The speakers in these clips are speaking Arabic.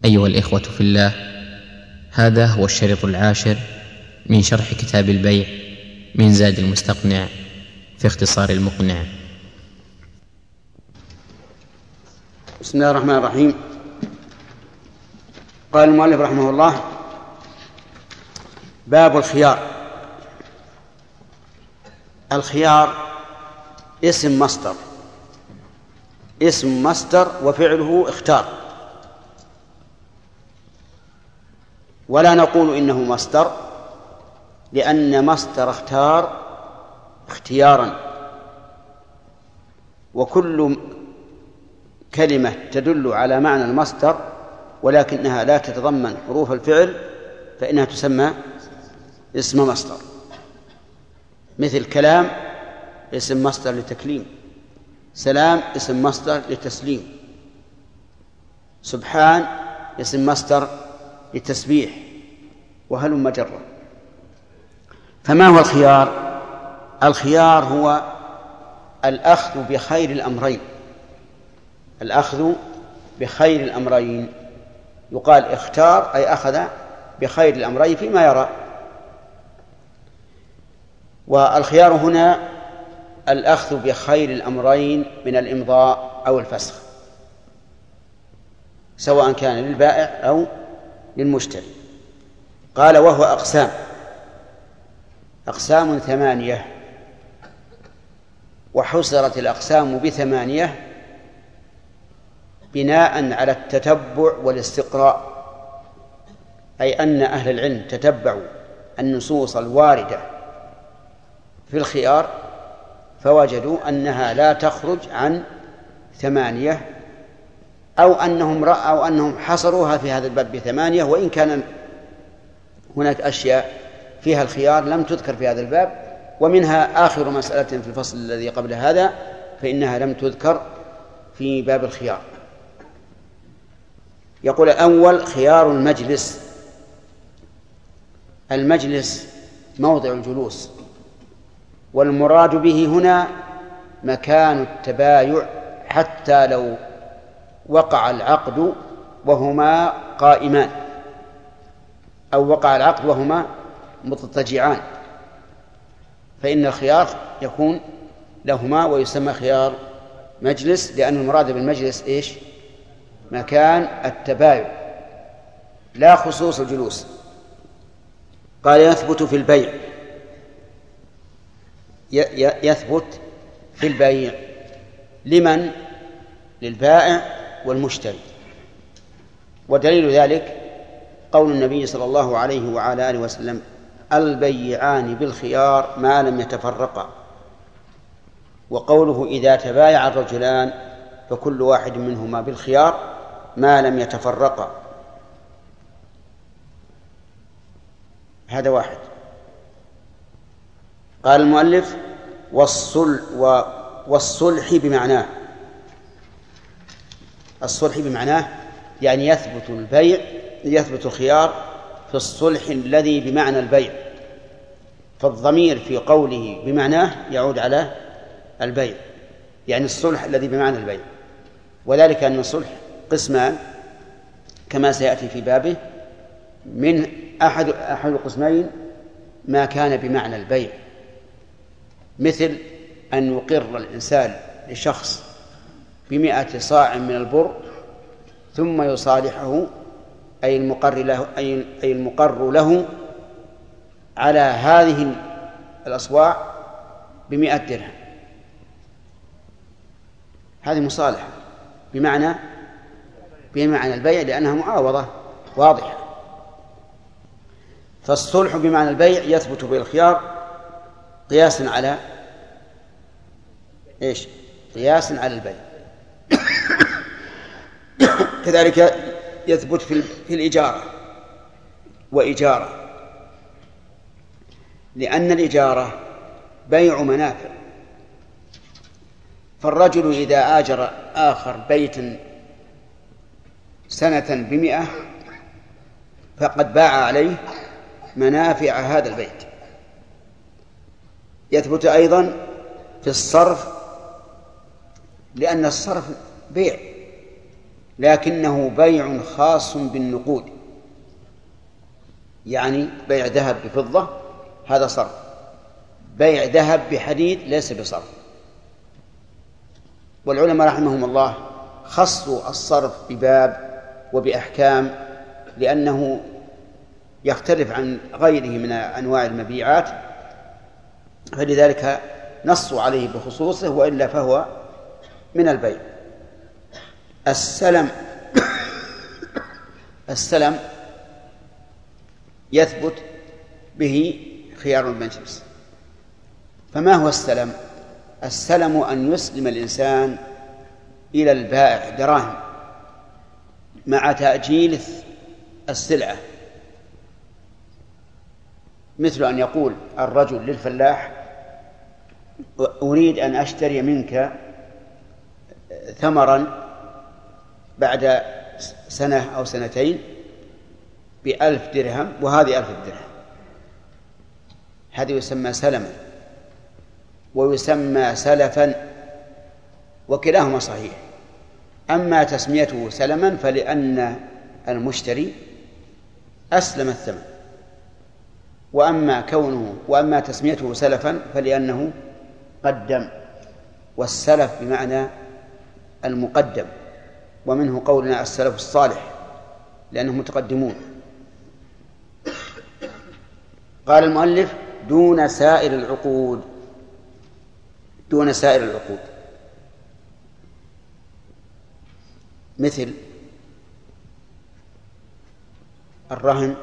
أيها الإخوة في الله، هذا هو الشريط 10 من شرح كتاب البيع من زاد المستقنع في اختصار المقنع. بسم الله الرحمن الرحيم. قال المؤلف رحمه الله: باب الخيار. الخيار اسم مصدر وفعله اختار، ولا نقول إنه مصدر، لأن مصدر اختار اختيارا، وكل كلمة تدل على معنى المصدر ولكنها لا تتضمن حروف الفعل فإنها تسمى اسم مصدر. مثل كلام اسم مصدر لتكليم، سلام اسم مصدر لتسليم، سبحان اسم مصدر للتسبيح، وهلم جرا. فما هو الخيار؟ الخيار هو الأخذ بخير الأمرين. الأخذ بخير الأمرين، يقال اختار أي أخذ بخير الأمرين فيما يرى. والخيار هنا الأخذ بخير الأمرين من الإمضاء أو الفسخ، سواء كان للبائع أو للمشتري. قال: وهو أقسام 8، وحصرت الأقسام ب8 بناء على التتبع والاستقراء، أي أن أهل العلم تتبعوا النصوص الواردة في الخيار فوجدوا أنها لا تخرج عن 8، أو أنهم حصروها في هذا الباب ب8، وإن كان هناك أشياء فيها الخيار لم تذكر في هذا الباب، ومنها آخر مسألة في الفصل الذي قبل هذا فإنها لم تذكر في باب الخيار. يقول: الأول خيار المجلس موضع الجلوس، والمراد به هنا مكان التبايع، حتى لو وقع العقد وهما قائمان، أو وقع العقد وهما مضطجعان، فإن الخيار يكون لهما ويسمى خيار مجلس، لأن المراد بالمجلس إيش؟ مكان التبايع لا خصوص الجلوس. قال: يثبت في البيع، يثبت في البيع لمن؟ للبائع والمشتري. ودليل ذلك قول النبي صلى الله عليه وعلى آله وسلم: البيعان بالخيار ما لم يتفرقا. وقوله: إذا تبايع الرجلان فكل واحد منهما بالخيار ما لم يتفرقا. هذا واحد. قال المؤلف: والصلح بمعناه. الصلح بمعناه يعني يثبت الخيار في الصلح الذي بمعنى البيع، فالضمير في قوله بمعناه يعود على البيع، يعني الصلح الذي بمعنى البيع. وذلك أن الصلح قسمان كما سيأتي في بابه، من أحد القسمين ما كان بمعنى البيع، مثل أن يقر الإنسان لشخص ب100 صاع من البر ثم يصالحه أي المقر له على هذه الأصواع ب100 درهم. هذه مصالحة بمعنى البيع، لأنها معاوضة واضحة. فالصلح بمعنى البيع يثبت بالخيار قياسا على إيش؟ قياسا على البيع. كذلك يثبت في الإجارة وإجارة، لأن الإجارة بيع منافع. فالرجل إذا آجر آخر بيتا سنة ب100 فقد باع عليه منافع هذا البيت. يثبت أيضا في الصرف، لأن الصرف بيع، لكنه بيع خاص بالنقود، يعني بيع ذهب بفضة هذا صرف، بيع ذهب بحديد ليس بصرف. والعلماء رحمهم الله خصوا الصرف بباب وبأحكام لأنه يختلف عن غيره من أنواع المبيعات، فلذلك نصوا عليه بخصوصه، وإلا فهو من البيع. السلم يثبت به خيار المجلس. فما هو السلم؟ السلم أن يسلم الإنسان إلى البائع دراهم مع تأجيل السلعة، مثل أن يقول الرجل للفلاح: أريد أن أشتري منك ثمرا بعد سنة أو سنتين ب1,000 درهم، وهذه 1,000 درهم. هذا يسمى سلما ويسمى سلفا، وكلاهما صحيح. أما تسميته سلما فلأن المشتري أسلم الثمن، وأما تسميته سلفا فلأنه قدم، والسلف بمعنى المقدم، ومنه قولنا السلف الصالح لأنهم متقدمون. قال المؤلف: دون سائر العقود. دون سائر العقود مثل الرهن،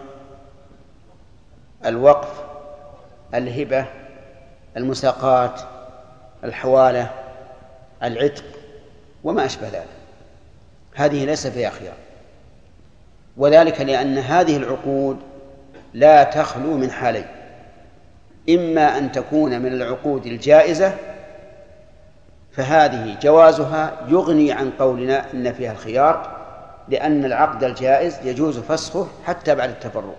الوقف، الهبة، المساقات، الحوالة، العتق، وما أشبه ذلك. هذه ليس فيها خيار، وذلك لأن هذه العقود لا تخلو من حالين: إما أن تكون من العقود الجائزة فهذه جوازها يغني عن قولنا إن فيها الخيار، لأن العقد الجائز يجوز فسخه حتى بعد التفرق.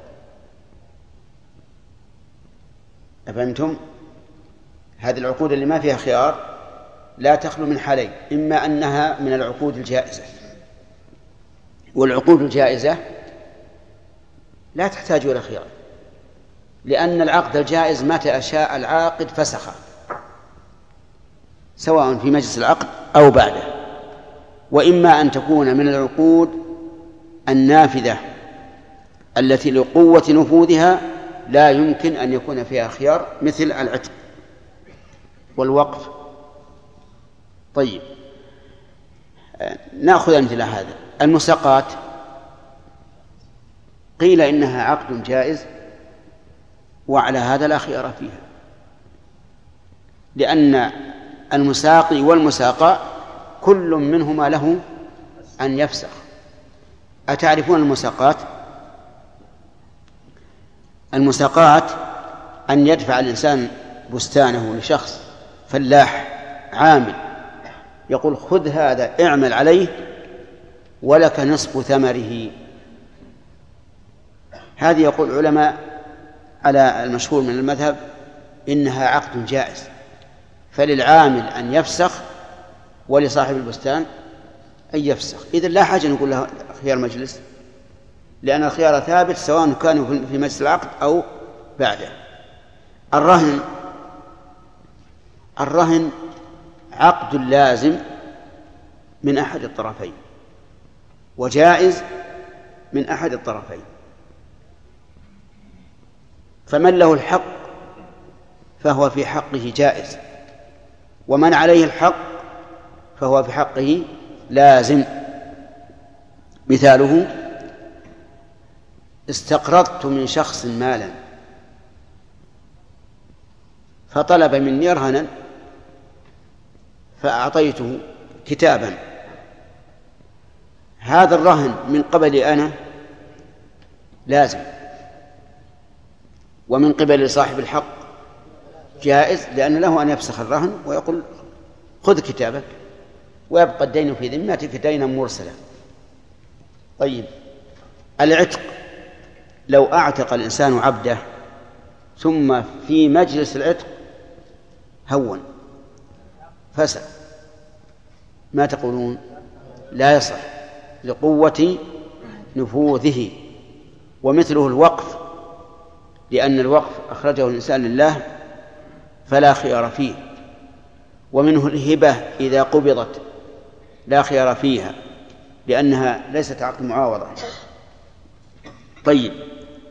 أفهمتم؟ هذه العقود اللي ما فيها خيار لا تخلو من حالين: إما أنها من العقود الجائزة، والعقود الجائزة لا تحتاج إلى خيار، لأن العقد الجائز متى شاء العاقد فسخه، سواء في مجلس العقد أو بعده. وإما أن تكون من العقود النافذة التي لقوة نفوذها لا يمكن أن يكون فيها خيار، مثل العتق والوقف. طيب، نأخذ أمثلة هذا. المساقات قيل إنها عقد جائز، وعلى هذا لا خيار فيها، لأن المساقي والمساقى كل منهما له أن يفسخ. أتعرفون المساقات؟ المساقات أن يدفع الإنسان بستانه لشخص فلاح عامل، يقول: خذ هذا اعمل عليه ولك نصف ثمره. هذه يقول العلماء على المشهور من المذهب إنها عقد جائز، فللعامل أن يفسخ ولصاحب البستان أن يفسخ. إذن لا حاجة نقول له خيار مجلس، لأن الخيار ثابت سواء كانوا في مجلس العقد أو بعده. الرهن عقد لازم من أحد الطرفين، وجائز من أحد الطرفين، فمن له الحق فهو في حقه جائز، ومن عليه الحق فهو في حقه لازم. مثاله: استقرضت من شخص مالا فطلب مني رهنا فأعطيته كتابا، هذا الرهن من قبلي أنا لازم، ومن قبل صاحب الحق جائز، لأن له أن يفسخ الرهن ويقول: خذ كتابك، ويبقى الدين في ذمتك دينا مرسلا. طيب، العتق: لو أعتق الإنسان عبده ثم في مجلس العتق هون فسد، ما تقولون؟ لا يصح، لقوة نفوذه. ومثله الوقف، لأن الوقف أخرجه الإنسان لله فلا خيار فيه. ومنه الهبة إذا قبضت لا خيار فيها لأنها ليست عقد معاوضة. طيب،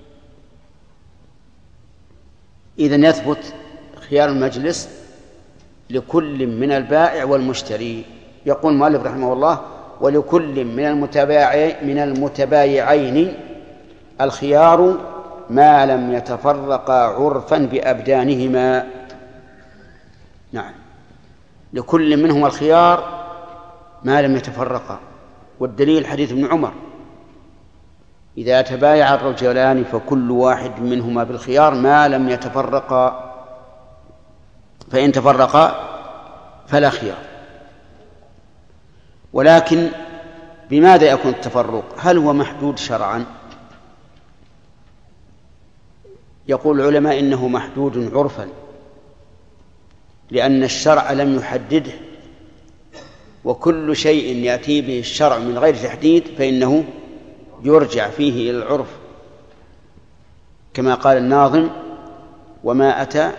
إذن يثبت خيار المجلس لكل من البائع والمشتري. يقول المؤلف رحمه الله: ولكل من المتبايعين الخيار ما لم يتفرقا عرفا بأبدانهما. نعم، لكل منهما الخيار ما لم يتفرقا. والدليل حديث ابن عمر: إذا تبايع الرجلان فكل واحد منهما بالخيار ما لم يتفرقا، فإن تفرقا فلا خيار. ولكن بماذا يكون التفرق؟ هل هو محدود شرعا؟ يقول العلماء إنه محدود عرفا، لأن الشرع لم يحدده، وكل شيء يأتي به الشرع من غير تحديد فإنه يرجع فيه إلى العرف، كما قال الناظم: وما أتى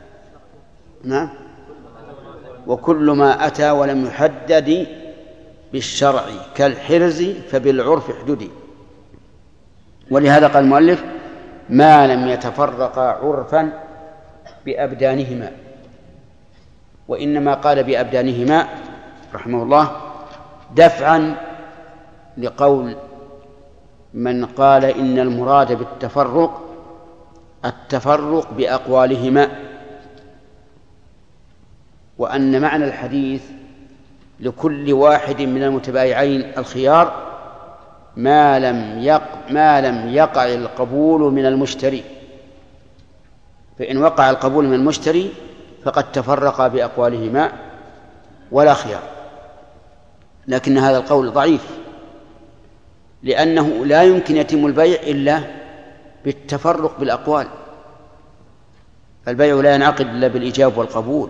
وكل ما أتى ولم يحدد بالشرع كالحرز فبالعرف احددي. ولهذا قال المؤلف: ما لم يتفرقا عرفا بأبدانهما. وإنما قال بأبدانهما رحمه الله دفعا لقول من قال إن المراد بالتفرق التفرق بأقوالهما، وأن معنى الحديث لكل واحد من المتبايعين الخيار ما لم يقع القبول من المشتري، فإن وقع القبول من المشتري فقد تفرقا بأقوالهما ولا خيار. لكن هذا القول ضعيف، لأنه لا يمكن يتم البيع إلا بالتفرق بالأقوال. البيع لا ينعقد إلا بالإيجاب والقبول،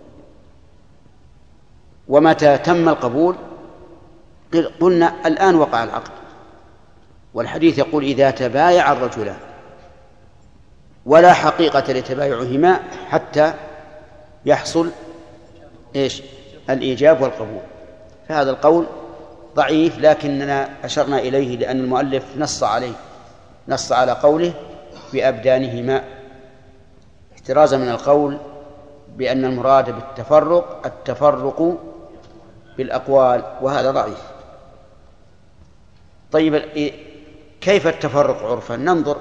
ومتى تم القبول قلنا الآن وقع العقد. والحديث يقول: إذا تبايع الرجلان، ولا حقيقة لتبايعهما حتى يحصل الإيجاب والقبول. فهذا القول ضعيف، لكننا أشرنا إليه لأن المؤلف نص على قوله بأبدانهما، احترازا من القول بأن المراد بالتفرق التفرق بالأقوال، وهذا ضعيف. طيب، كيف التفرق عرفا؟ ننظر.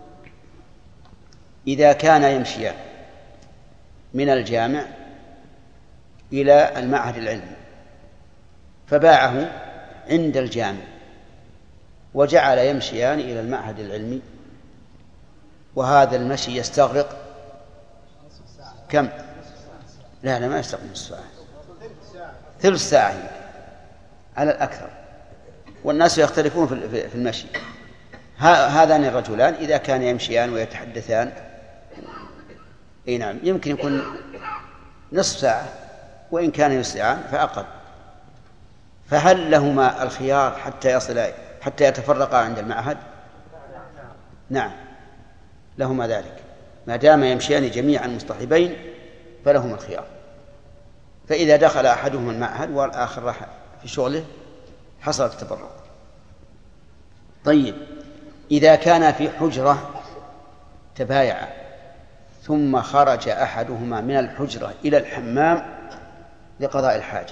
إذا كان يمشيان من الجامع إلى المعهد العلمي فباعه عند الجامع وجعل يمشيان إلى المعهد العلمي، وهذا المشي يستغرق كم؟ لا ما يستغرق نصف ساعة، ثلث ساعة على الأكثر، والناس يختلفون في المشي. هذان الرجلان إذا كان يمشيان ويتحدثان نعم يمكن يكون نصف ساعة، وإن كان يسرعان فأقل. فهل لهما الخيار حتى يتفرقا عند المعهد؟ نعم لهما ذلك، ما دام يمشيان جميعا مصطحبين فلهما الخيار. فإذا دخل أحدهما المعهد والآخر راح في شغله حصل التفرق. طيب، إذا كان في حجرة تبايع ثم خرج أحدهما من الحجرة إلى الحمام لقضاء الحاجة،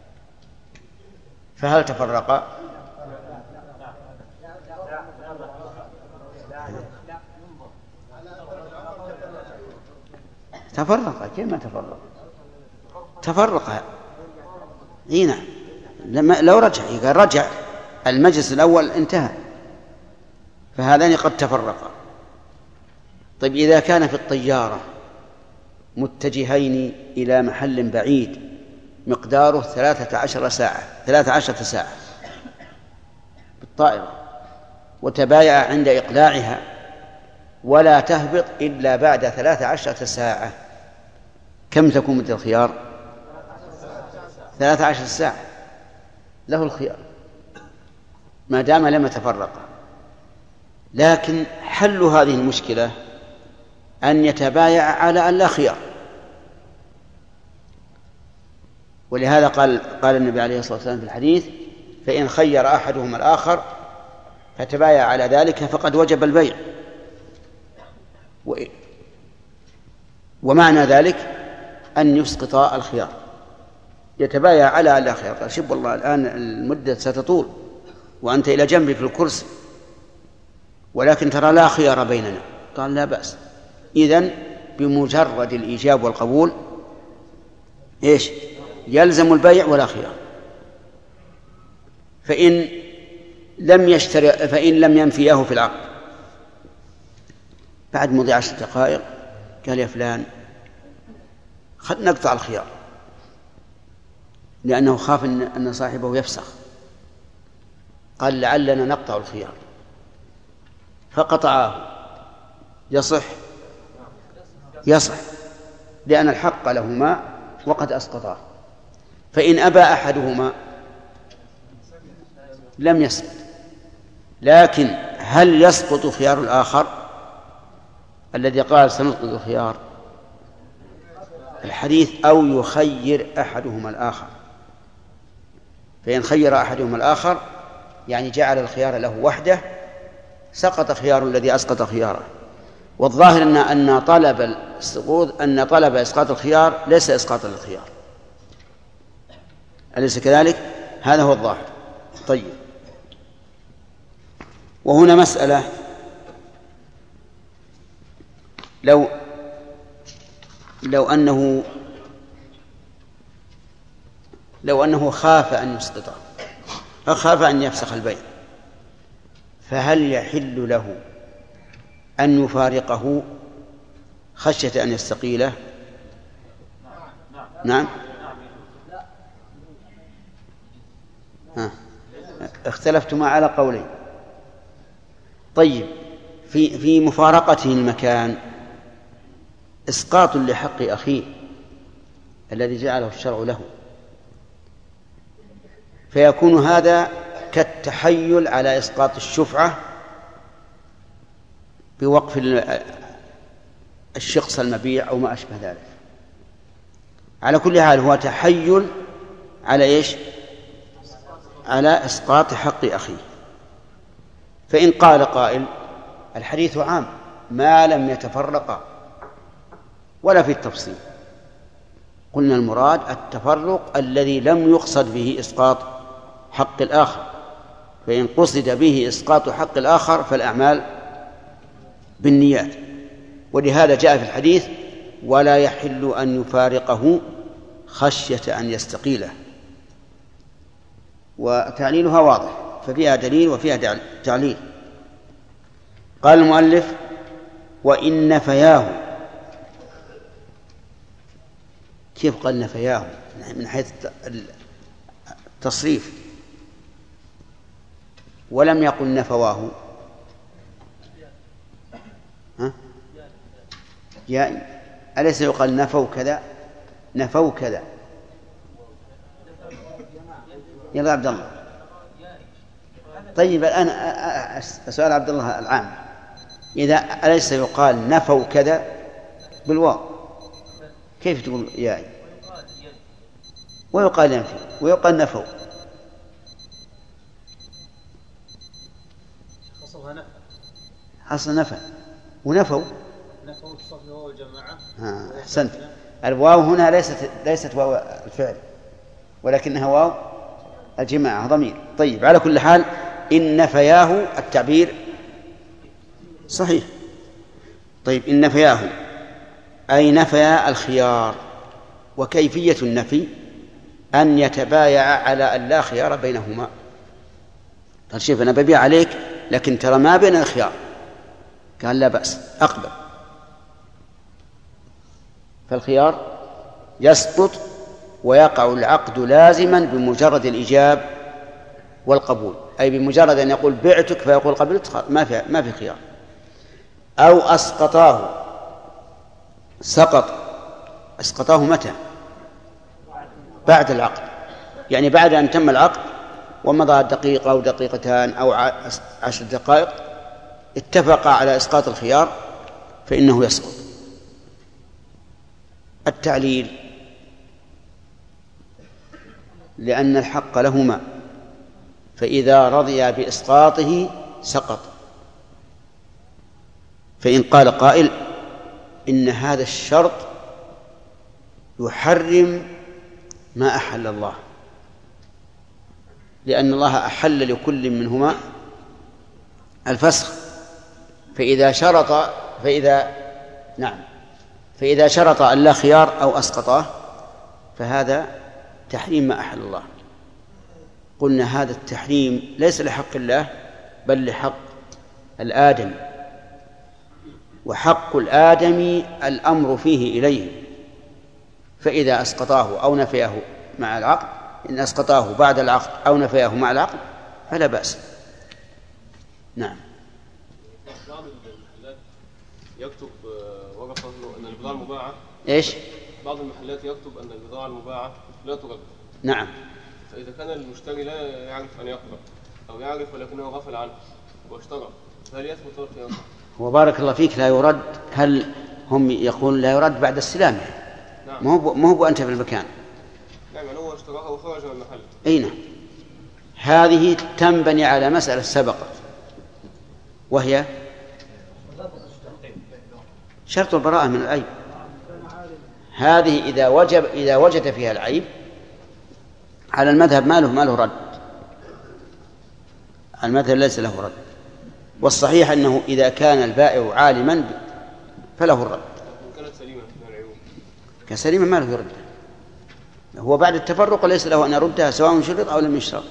فهل تفرقا؟ تفرقا. كيف ما تفرقا؟ هنا لو رجع المجلس الأول انتهى، فهذان قد تفرقا. طيب، إذا كان في الطيارة متجهين إلى محل بعيد مقداره 13 ساعة بالطائرة، وتبايع عند إقلاعها ولا تهبط إلا بعد 13 ساعة، كم تكون مدة الخيار؟ 13 ساعة له الخيار. ما دام لم يتفرقا. لكن حل هذه المشكلة أن يتبايع على أن لا خيار. ولهذا قال النبي عليه الصلاة والسلام في الحديث: فإن خير أحدهما الآخر فتبايع على ذلك فقد وجب البيع. ومعنى ذلك أن يسقط الخيار، يتبايع على أن لا خيار. قال: شوف والله الآن المدة ستطول وأنت إلى جنبي في الكرسي، ولكن ترى لا خيار بيننا. قال: لا بأس. إذن بمجرد الإيجاب والقبول إيش؟ يلزم البيع ولا خيار. فإن لم ينفيه في العقد بعد مضي 10 دقائق قال: يا فلان خلنا نقطع الخيار، لأنه خاف أن صاحبه يفسخ. قال: لعلنا نقطع الخيار، فقطعاه. يصح؟ يصح، لأن الحق لهما وقد أسقطاه. فإن أبى أحدهما لم يسقط. لكن هل يسقط خيار الآخر الذي قال سنسقط الخيار؟ الحديث: أو يخير أحدهما الآخر. فإن خير أحدهما الآخر يعني جعل الخيار له وحده، سقط خيار الذي أسقط خياره. والظاهر أن طلب إسقاط الخيار ليس إسقاطا للخيار، أليس كذلك؟ هذا هو الظاهر. طيب، وهنا مسألة: لو أنه خاف أن يسقطه، خاف أن يفسخ البيع، فهل يحل له أن يفارقه خشية أن يستقيله؟ نعم. اختلفتما على قولين. طيب، في مفارقته المكان إسقاط لحق أخيه الذي جعله الشرع له، فيكون هذا كالتحيل على إسقاط الشفعة بوقف الشخص المبيع أو ما أشبه ذلك. على كل حال هو تحيل على إيش؟ على إسقاط حق أخيه. فإن قال قائل: الحديث عام ما لم يتفرقا ولا في التفصيل، قلنا المراد التفرق الذي لم يقصد به إسقاط حق الآخر. فإن قصد به إسقاط حق الآخر فالأعمال بالنيات. ولهذا جاء في الحديث: ولا يحل أن يفارقه خشية أن يستقيله. وتعليلها واضح، ففيها دليل وفيها تعليل. قال المؤلف: وإن نفياه. كيف قال نفياه؟ من حيث التصريف، ولم يقل نفواه. أليس يقال نفوا كذا؟ نفوا كذا. يا عبد الله. طيب، الآن سؤال عبد الله العام: إذا أليس يقال نفوا كذا بالواو، كيف تقول ياء؟ ويقال ينفي ويقال نفوا. حصل نفى ونفوا. نفوا تصف واو الجماعة. أحسنت. الواو هنا ليست واو الفعل، ولكنها واو الجماعة ضمير. طيب، على كل حال إن نفياه التعبير صحيح. طيب، إن نفياه أي نفي الخيار. وكيفية النفي أن يتبايع على أن لا خيار بينهما. قال: شوف أنا ببيع عليك لكن ترى ما بين الخيار. قال: لا بأس، أقبل. فالخيار يسقط ويقع العقد لازما بمجرد الإيجاب والقبول، أي بمجرد أن يقول بعتك فيقول قبلت، ما في خيار. أو أسقطاه. أسقطاه متى؟ بعد العقد، يعني بعد أن تم العقد ومضى دقيقة أو دقيقتان أو 10 دقائق اتفق على إسقاط الخيار فإنه يسقط. التعليل لأن الحق لهما، فإذا رضي بإسقاطه سقط. فإن قال قائل إن هذا الشرط يحرم ما أحل الله، لأن الله أحل لكل منهما الفسخ، فإذا شرط أن لا خيار أو أسقطاه فهذا تحريم ما أحل الله. قلنا هذا التحريم ليس لحق الله بل لحق الآدم، وحق الآدم الأمر فيه إليه، فإذا أسقطاه أو نفيه مع العقد، إن أسقطاه بعد العقد أو نفيه مع العقد فلا بأس. نعم. بعض المحلات يكتب ورقة أن البضاعة المباعة إيش؟ بعض المحلات يكتب أن البضاعة المباعة لا ترد. نعم. فإذا كان المشتري لا يعرف أن يقرأ أو يعرف ولكنه غفل عنه واشترى، هل يثبت الخيار؟ وبارك الله فيك، لا يرد. هل هم يقول لا يرد بعد استلامه؟ نعم. ما هو أنت في المكان. نعم، هو اشتراها وخرج من المحل. أين؟ هذه تنبني على مسألة سبقت، وهي شرط البراءة من العيب. هذه إذا وجد فيها العيب على المذهب ما له رد، المذهب ليس له رد، والصحيح أنه إذا كان البائع عالما فله الرد. كانت سليمة من العيوب، كسليمة ما له يرد، هو بعد التفرق ليس له أن يردها سواء شرط أو لم يشترط.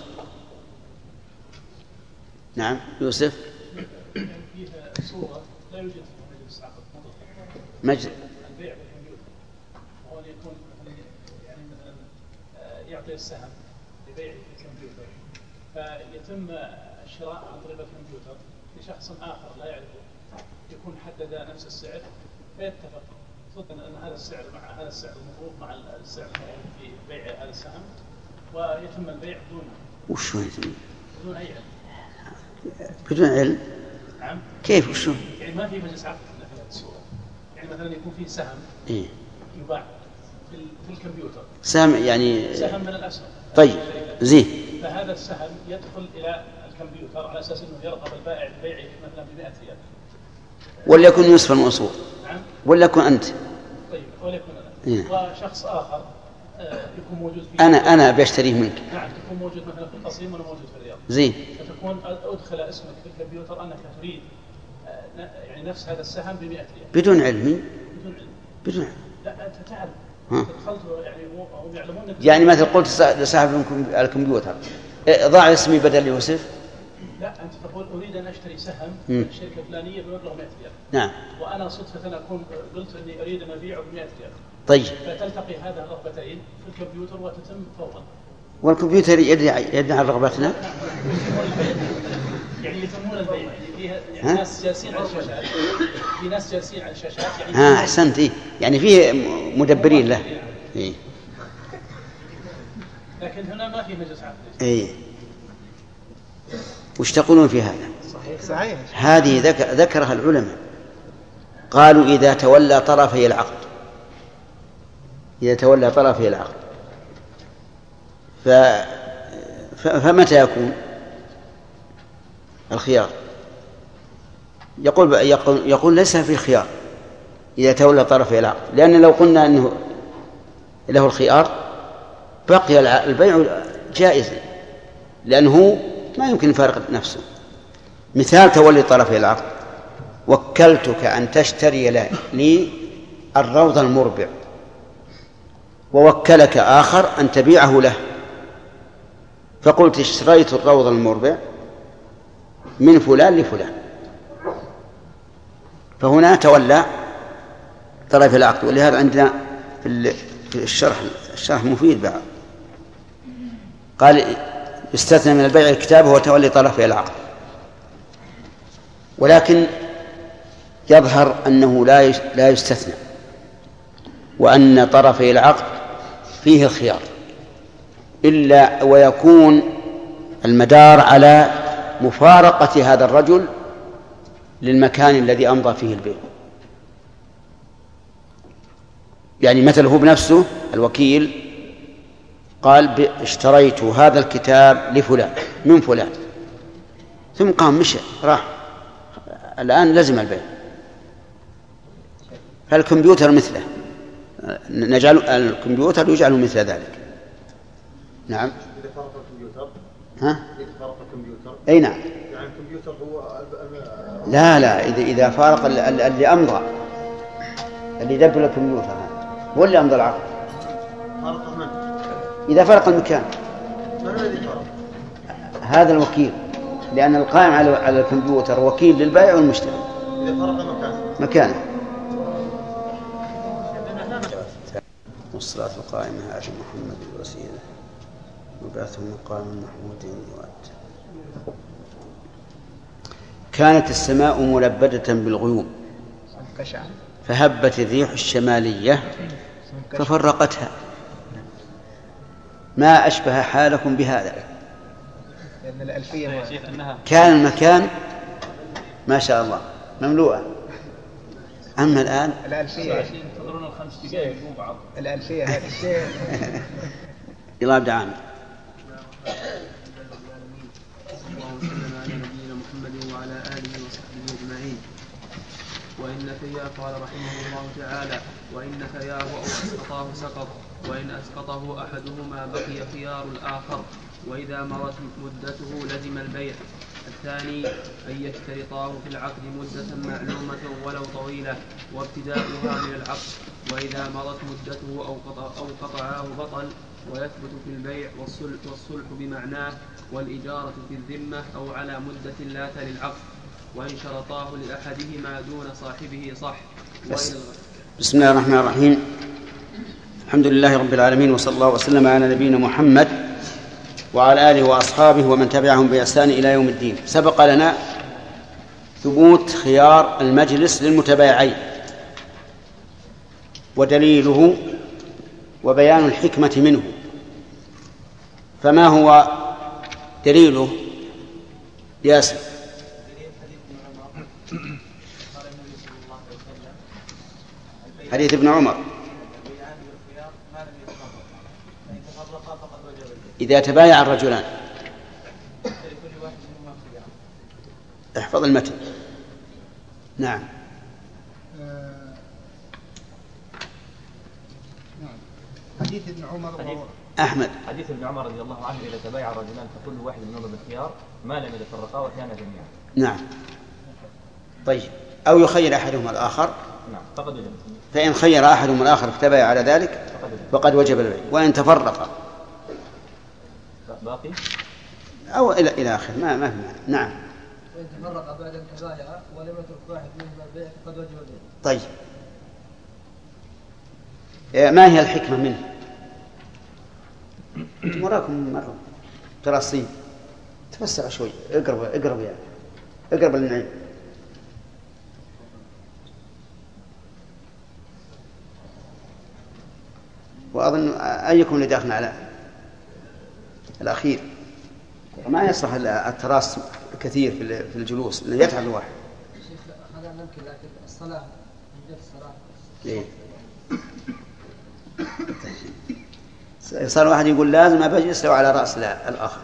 نعم. يوسف. فيها صورة لا يوجد في مجلس عقد مجلس البيع بالكمبيوتر، وهو يكون يعني مثلا يعطي السهم لبيع الكمبيوتر، فيتم الشراء عن طريق الكمبيوتر لشخص آخر لا يعرفه، يكون حدد نفس السعر فيتفق صدقا أن هذا السعر مع هذا السعر المفروض مع السعر المفروض في بيع هذا السهم، ويتم البيع بدون أي علم. بدون علم؟ نعم. كيف وشو؟ يعني ما في مجلس عقد في هذه الصورة، يعني مثلا يكون في سهم يباع في الكمبيوتر، سهم يعني سهم من الأسهم. طيب زين. فهذا السهم يدخل إلى الكمبيوتر على أساس أنه يرغب البائع ببيعه مثلا ب 100 ريال، وليكن يوسف المنصور. نعم. وليكن أنت. طيب وليكن أنا. وشخص آخر يكون موجود في أنا بشتريه منك. نعم. تكون موجود مثلا في القصيم وأنا موجود في الرياض. زين. فتكون أدخل اسمك في الكمبيوتر أنك تريد يعني نفس هذا السهم ب 100 ريال. بدون علم. بدون علم. لا أنت تعرف. دخلت يعني هم يعلمون أنك يعني مثل قلت لصاحب الكمبيوتر ضع اسمي بدل يوسف. لا أنت تقول أريد أن أشتري سهم من الشركة الفلانية بمبلغ 100 ريال. نعم. وأنا صدفة أكون قلت أني أريد أن أبيعه ب 100 ريال. طيب. فتلتقي هذه الرغبتين في الكمبيوتر وتتم فورا. والكمبيوتر يدعي عن رغبتنا. يعني يتمون البيع، يعني فيها ناس جالسين على الشاشات، في ناس جالسين على الشاشات يعني. أحسنت. يعني فيه مدبرين له. لكن هنا ما في مجلس عقد. وش تقولون في هذا؟ صحيح. هذه ذكرها العلماء، قالوا إذا تولى طرفي العقد فمتى يكون الخيار؟ يقول ليس في خيار إذا تولى طرفي العقد، لأن لو قلنا أنه له الخيار بقي البيع جائزا، لأنه ما يمكن يفارق نفسه. مثال تولي طرفي العقد: وكلتك أن تشتري لي الروض المربع، ووكلك آخر أن تبيعه له، فقلت اشتريت الروض المربع من فلان لفلان، فهنا تولى طرف العقد. ولهذا عندنا في الشرح مفيد بعد قال يستثنى من البيع الكتابة وتولي طرفي العقد، ولكن يظهر أنه لا يستثنى، وأن طرفي العقد فيه الخيار، إلا ويكون المدار على مفارقة هذا الرجل للمكان الذي أمضى فيه البيع. يعني مثل هو بنفسه الوكيل قال اشتريت هذا الكتاب لفلان من فلان، ثم قام مشى راح، الآن لزم البيع. فالكمبيوتر مثله، نجعل الكمبيوتر يجعل مثل ذلك. نعم. إذا فرق الكمبيوتر. ها؟ إذا فرق الكمبيوتر. أي نعم. يعني الكمبيوتر هو. لا إذا فارق اللي أمضى، اللي يدبر الكمبيوتر هو اللي أمضى العقد. فرق من؟ إذا فرق المكان. من الذي فرق؟ هذا الوكيل، لأن القائم على الكمبيوتر وكيل للبائع والمشتري. إذا فرق مكانه. والصلاة القائمة آت محمد الوسيلة وبعثه مقام محمود يؤد. كانت السماء ملبدة بالغيوم فهبت الريح الشمالية ففرقتها. ما أشبه حالكم بهذا. كان المكان ما شاء الله مملوءا، أما الآن الألفية هذه يلا ابدأ عامر. اللهم صل على نبينا محمد وعلى آله وصحبه أجمعين. وإن ثياه قال رحمه الله تعالى: وإن ثياه أو أسقطاه سقط، وإن أسقطه أحدهما بقي خيار الآخر، وإذا مرت مدته لزم البيع. الثاني أن يشترطاه في العقد مدة معلومة ولو طويلة وابتداؤها من العقد، وإذا مرت مدته أو قطعاه بطل، ويثبت في البيع والصلح بمعناه، والإجارة في الذمة أو على مدة لا تلي العقد، وإن شرطاه لأحدهما دون صاحبه صح. بسم الله الرحمن الرحيم. الحمد لله رب العالمين، وصلى الله وسلم على نبينا محمد وعلى آله وأصحابه ومن تبعهم بإحسان إلى يوم الدين. سبق لنا ثبوت خيار المجلس للمتبايعين ودليله وبيان الحكمة منه. فما هو دليله ياسر؟ حديث ابن عمر: إذا تبايع الرجلان. احفظ المتن. نعم. حديث ابن عمر أحمد. حديث ابن عمر رضي الله عنه: إذا تبايع الرجلان فكل واحد منهما بالخيار ما لم يتفرقا وكانا جميعا. نعم. طيب، أو يخير أحدهما الآخر. نعم. فقد وجب. فإن خير أحدهما الآخر فتبايع على ذلك فقد وجب البيع. وإن تفرقا باقي أو إلى آخر ما في. نعم. وإن تفرق بعد أن تبايع ولم يترك واحد منهما البيع فقد وجب البيع. طيب، ما هي الحكمة منه؟ وراكم مرة تراصين، تفسر شوي، اقرب يعني، اقرب للنعيم. وأظن أيكم اللي داخل على الأخير ما يصلح التراص كثير في الجلوس لأنه يتعب الواحد. هذا ممكن، لكن الصلاة من جهة الصلاة إيه؟ صار واحد يقول لازم أجلس له على رأس الآخر.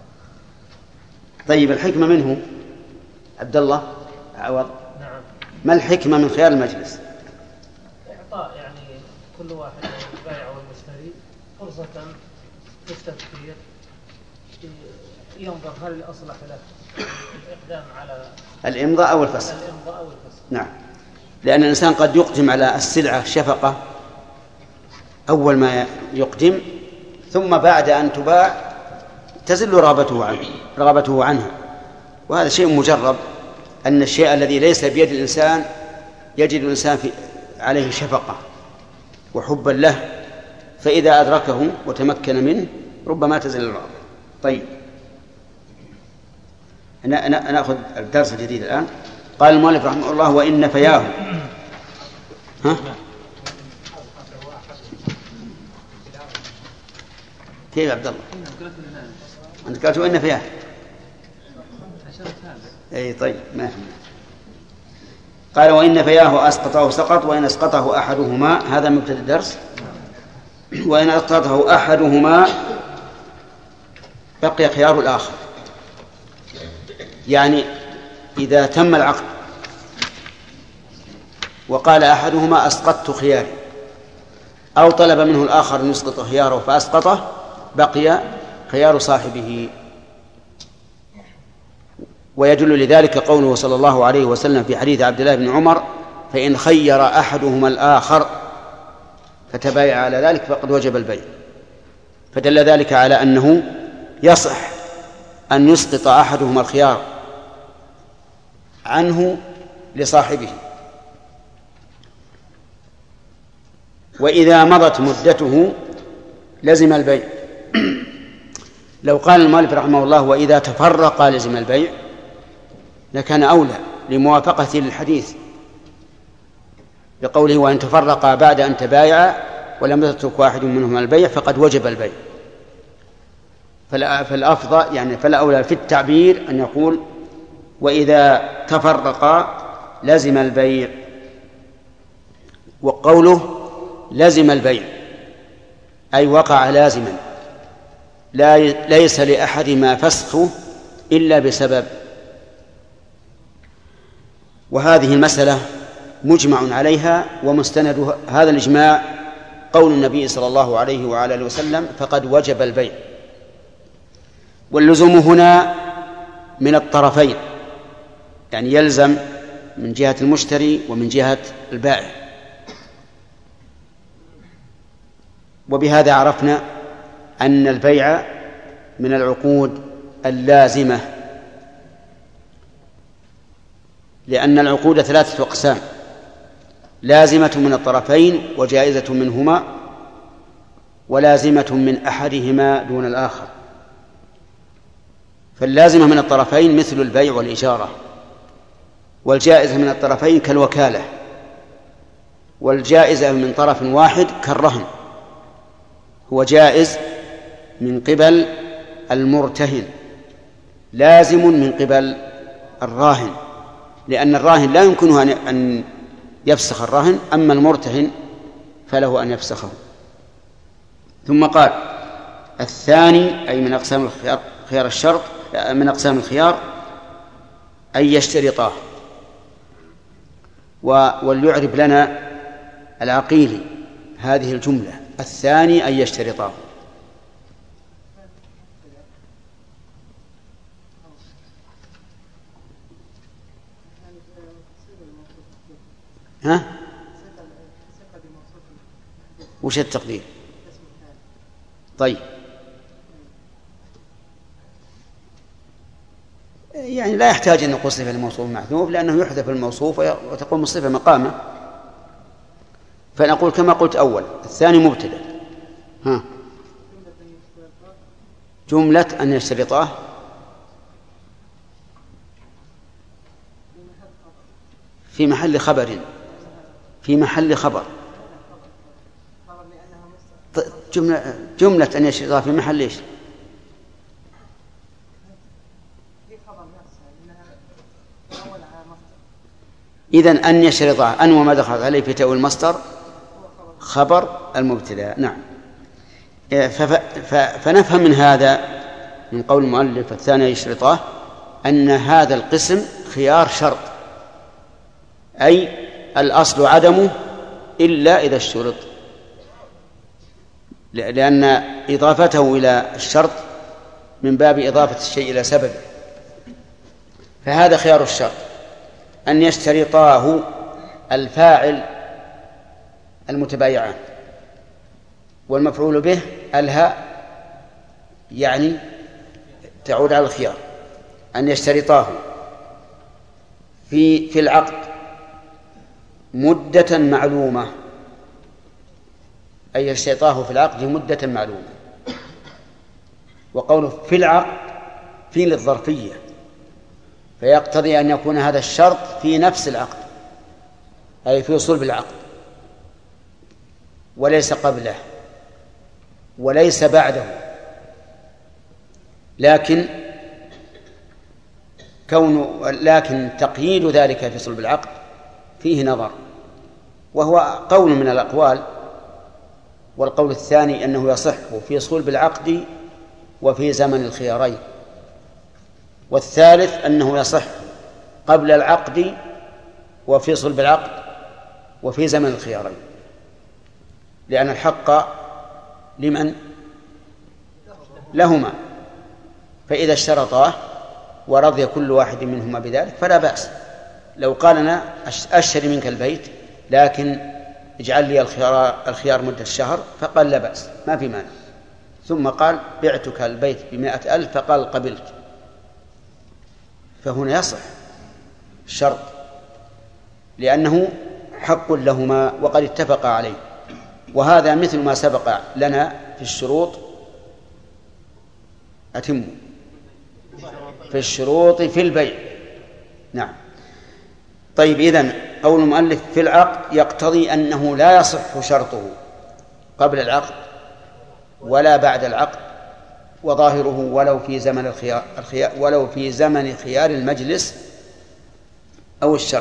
طيب، الحكمة منه عبد الله عوض. نعم. ما الحكمة من خيار المجلس؟ إعطاء يعني كل واحد من البائع والمشتري فرصة للتفكير، ينظر هل الأصلح له الإقدام على الإمضاء أو الفسخ. الإمضاء أو الفسخ. نعم، لأن الإنسان قد يقدم على السلعة شفقة أول ما يقدم، ثم بعد أن تباع تزل رغبته عنها، وهذا شيء مجرب، أن الشيء الذي ليس بيد الإنسان يجد الإنسان عليه شفقة وحبا له، فإذا أدركه وتمكن منه ربما تزل الرغبة. طيب، أنا نأخذ الدرس الجديد الآن. قال المؤلف رحمه الله: وإن فياه. ها؟ كيف عبد الله؟ أنت قلت وإن فيها. أي طيب ما في. قال وإن فياه أسقطه سقط وإن أسقطه أحدهما، هذا مبتدأ الدرس. وإن أسقطه أحدهما بقي خيار الآخر، يعني إذا تم العقد وقال أحدهما أسقطت خياري، أو طلب منه الآخر أن يسقط خياره فأسقطه، بقي خيار صاحبه. ويدل لذلك قوله صلى الله عليه وسلم في حديث عبد الله بن عمر: فإن خير أحدهما الآخر فتبايع على ذلك فقد وجب البيع. فدل ذلك على أنه يصح أن يسقط أحدهما الخيار عنه لصاحبه. وإذا مضت مدته لزم البيع. لو قال المؤلف رحمه الله وإذا تفرق لزم البيع لكان أولى لموافقته للحديث بقوله وإن تفرقا بعد أن تبايعا ولم يترك واحد منهما البيع فقد وجب البيع. فالأفضل يعني فالأولى في التعبير أن يقول وإذا تفرقا لزم البيع. وقوله لزم البيع أي وقع لازما، ليس لأحدهما فسخه إلا بسبب. وهذه المسألة مجمع عليها، ومستند هذا الإجماع قول النبي صلى الله عليه وعلى آله وسلم: فقد وجب البيع. واللزوم هنا من الطرفين، يعني يلزم من جهة المشتري ومن جهة البائع. وبهذا عرفنا أن البيع من العقود اللازمة، لأن العقود 3 أقسام: لازمة من الطرفين، وجائزة منهما، ولازمة من أحدهما دون الآخر. فاللازمة من الطرفين مثل البيع والإجارة، والجائزة من الطرفين كالوكالة، والجائزة من طرف واحد كالرهن. هو جائز من قبل المرتهن، لازم من قبل الراهن، لأن الراهن لا يمكنه أن يفسخ الرهن، أما المرتهن فله أن يفسخه. ثم قال الثاني أي من أقسام خيار الشرط، من أقسام الخيار أن يشترطاه. وليعرب لنا العقيلي هذه الجملة: الثاني أن يشترطاه. ها؟ وش التقدير؟ طيب، يعني لا يحتاج أن نقول صفة الموصوف محذوف، لأنه يحذف الموصوف وتقوم الصفة مقامه. فنقول كما قلت أول: الثاني مبتدأ. ها؟ جملة أن يشترطاه في محل خبر، في محل خبر. جملة أن يشترطاه في محل إيش؟ إذن أن يشترطاه أن وما دخلت عليه في تأويل المصدر خبر المبتدأ. نعم. فنفهم من هذا من قول المؤلف الثاني يشترطاه أن هذا القسم خيار شرط، أي الأصل عدمه إلا إذا اشترط، لأن إضافته إلى الشرط من باب إضافة الشيء إلى سببه. فهذا خيار الشرط أن يشترطاه الفاعل المتبايعان، والمفعول به الهاء يعني تعود على الخيار. أن يشترطاه في العقد مدة معلومة، أي يشترطاه في العقد مدة معلومة. وقوله في العقد في للظرفية، فيقتضي أن يكون هذا الشرط في نفس العقد، أي في صلب العقد، وليس قبله وليس بعده. لكن تقييد ذلك في صلب العقد فيه نظر، وهو قول من الأقوال. والقول الثاني أنه يصح في صلب العقد وفي زمن الخيارين، والثالث أنه يصح قبل العقد وفي صلب العقد وفي زمن الخيارين، لأن الحق لمن؟ لهما، فإذا اشترطاه ورضي كل واحد منهما بذلك فلا بأس. لو قال أنا أشتري منك البيت لكن اجعل لي الخيار مدة الشهر، فقال لا بأس ما في مانع، ثم قال بعتك البيت ب100,000 فقال قبلت، فهنا يصح الشرط لأنه حق لهما وقد اتفقا عليه. وهذا مثل ما سبق لنا في الشروط، أتم في الشروط في البيع. نعم. طيب، إذن قول المؤلف في العقد يقتضي أنه لا يصح شرطه قبل العقد ولا بعد العقد، وظاهره ولو في زمن ولو في زمن خيار المجلس أو الشرط.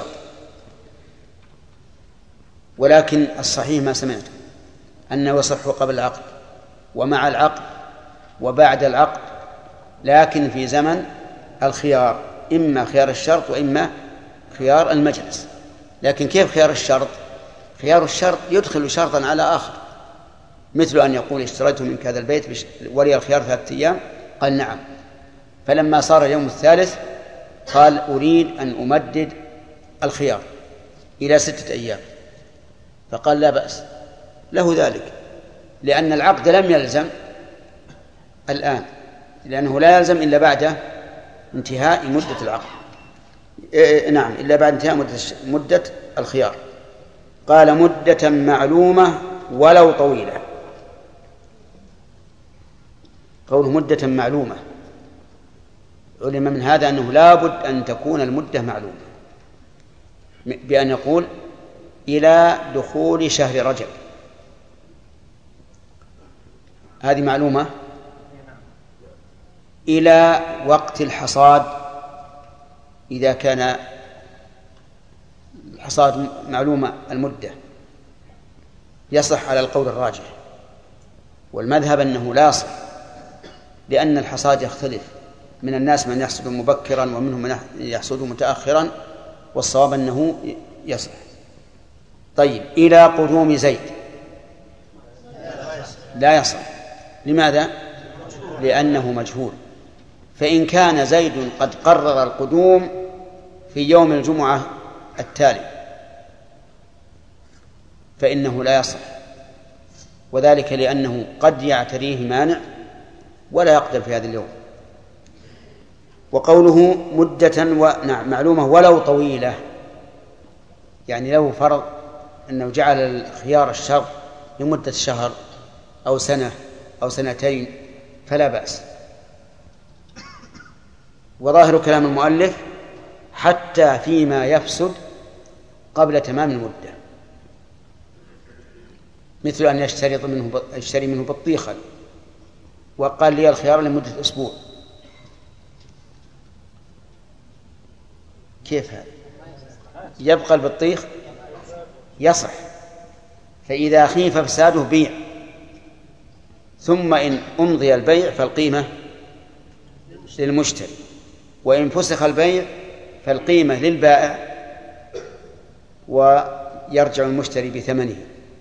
ولكن الصحيح ما سمعت أنه يصح قبل العقد ومع العقد وبعد العقد، لكن في زمن الخيار، إما خيار الشرط وإما خيار المجلس. لكن كيف خيار الشرط؟ خيار الشرط يدخل شرطا على آخر، مثل أن يقول اشتريت منك هذا البيت ولي الخيار 3 أيام، قال نعم، فلما صار اليوم الثالث قال أريد أن أمدد الخيار إلى 6 أيام، فقال لا بأس له ذلك، لأن العقد لم يلزم الآن، لأنه لا يلزم إلا بعد انتهاء مدة العقد. نعم، إلا بعد انتهاء مدة الخيار. قال مدة معلومة ولو طويلة. قوله مدة معلومة علم من هذا أنه لا بد أن تكون المدة معلومة، بأن يقول إلى دخول شهر رجب، هذه معلومة. إلى وقت الحصاد، إذا كان الحصاد معلومة المدة، يصح على القول الراجح، والمذهب أنه لا يصح، لأن الحصاد يختلف، من الناس من يحصد مبكرا ومنهم من يحصد متأخرا، والصواب أنه يصح. طيب، إلى قدوم زيد لا يصح. لماذا؟ لأنه مجهول، فإن كان زيد قد قرر القدوم في يوم الجمعة التالي فإنه لا يصح، وذلك لأنه قد يعتريه مانع ولا يقدر في هذا اليوم. وقوله مدة معلومة ولو طويلة، يعني له فرض أنه جعل الخيار الشرط لمدة شهر أو سنة أو سنتين فلا بأس. وظاهر كلام المؤلف حتى فيما يفسد قبل تمام المدة، مثل أن يشتري منه بطيخا وقال لي الخيار لمدة أسبوع، كيف هذا؟ يبقى البطيخ يصح، فإذا خيف فساده بيع، ثم إن أمضي البيع فالقيمة للمشتري، وإن فسخ البيع فالقيمة للبائع ويرجع المشتري بثمنه.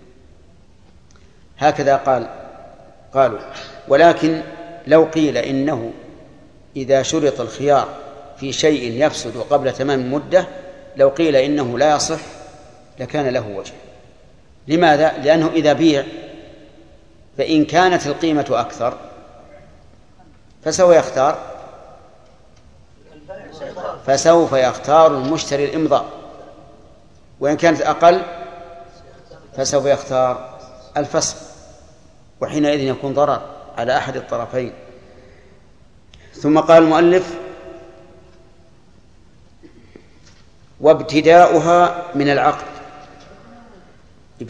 هكذا قالوا. ولكن لو قيل إنه إذا شرط الخيار في شيء يفسد قبل تمام المدة، لو قيل إنه لا يصح لكان له وجه. لماذا؟ لأنه إذا بيع فإن كانت القيمة أكثر فسوف يختار المشتري الإمضاء، وإن كانت أقل فسوف يختار الفسخ، وحينئذ يكون ضرر على أحد الطرفين. ثم قال المؤلف وابتداؤها من العقد.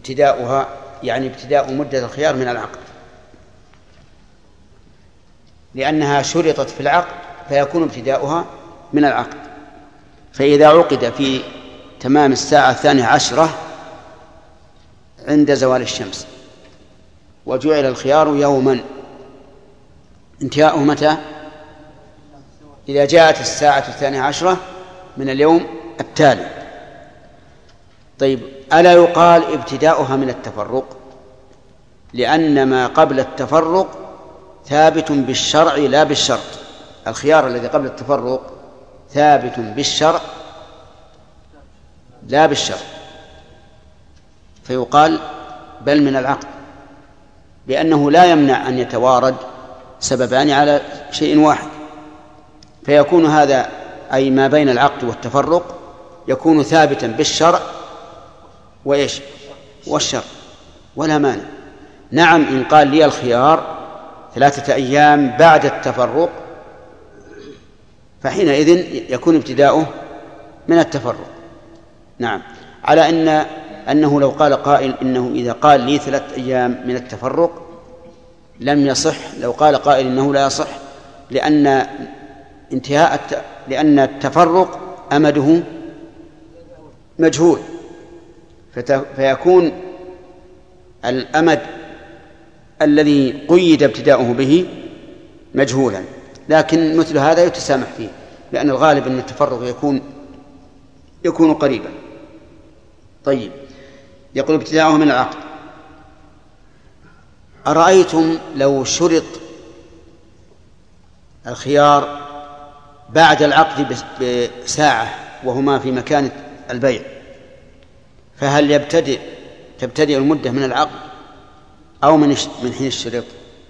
ابتداؤها يعني ابتداء مدة الخيار من العقد، لأنها شرطت في العقد فيكون ابتداؤها من العقد. فإذا عقد في تمام الساعة 12 عند زوال الشمس وجعل الخيار يوما، انتهاؤه متى؟ إذا جاءت الساعة 12 من اليوم التالي. طيب، ألا يقال ابتداؤها من التفرق؟ لأن ما قبل التفرق ثابت بالشرع لا بالشرط. الخيار الذي قبل التفرق ثابت بالشرع لا بالشرط، فيقال بل من العقد، لأنه لا يمنع أن يتوارد سببان على شيء واحد، فيكون هذا أي ما بين العقد والتفرق يكون ثابتا بالشرع وإيش والشرع، ولا مانع. نعم، إن قال لي الخيار 3 أيام بعد التفرق فحينئذ يكون ابتداؤه من التفرق. نعم، على أنه لو قال قائل إنه إذا قال لي 3 أيام من التفرق لم يصح. لو قال قائل إنه لا يصح لأن التفرق أمده مجهول، فيكون الأمد الذي قيد ابتداؤه به مجهولا. لكن مثل هذا يتسامح فيه، لأن الغالب أن التفرق يكون قريبا. طيب، يقول ابتداؤه من العقد. أرأيتم لو شرط الخيار بعد العقد بساعة وهما في مكان البيع، فهل تبتدئ المدة من العقد أو من حين الشرط؟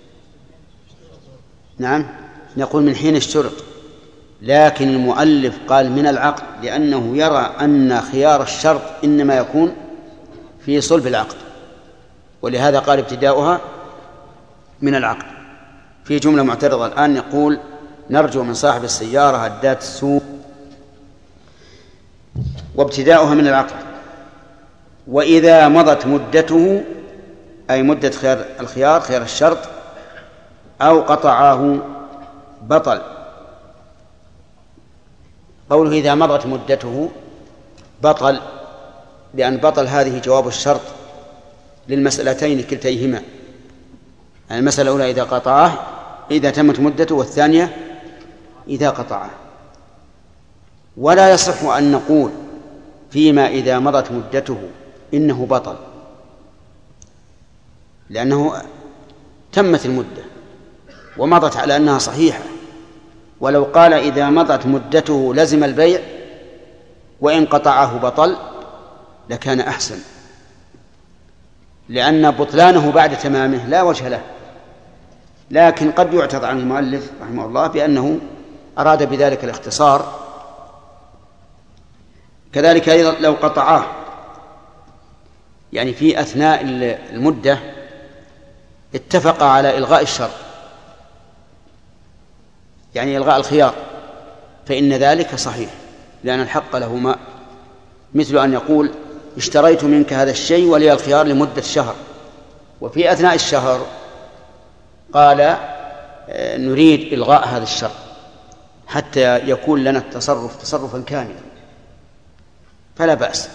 نعم، نقول من حين الشرط، لكن المؤلف قال من العقد لأنه يرى أن خيار الشرط إنما يكون في صلب العقد، ولهذا قال ابتداؤها من العقد. في جملة معترضة الآن يقول: نرجو من صاحب السيارة هدات السوق، وابتداؤها من العقد. وإذا مضت مدته أي مدة خيار الشرط أو قطعاه بطل. قوله إذا مضت مدته بطل، لأن بطل هذه جواب الشرط للمسألتين كلتيهما. المسألة الأولى إذا قطعه إذا تمت مدته، والثانية إذا قطعه. ولا يصح أن نقول فيما إذا مضت مدته إنه بطل، لأنه تمت المدة ومضت على أنها صحيحة. ولو قال إذا مضت مدته لزم البيع وإن قطعه بطل لكان أحسن، لأن بطلانه بعد تمامه لا وجه له. لكن قد يعترض عن المؤلف رحمه الله بأنه أراد بذلك الاختصار. كذلك أيضا لو قطعاه يعني في أثناء المدة اتفق على إلغاء الشرط، يعني إلغاء الخيار، فإن ذلك صحيح، لأن الحق له ما، مثل أن يقول: اشتريت منك هذا الشيء ولي الخيار لمدة شهر، وفي أثناء الشهر قال: نريد إلغاء هذا الشرط حتى يكون لنا التصرف تصرفا كاملا، فلا بأس.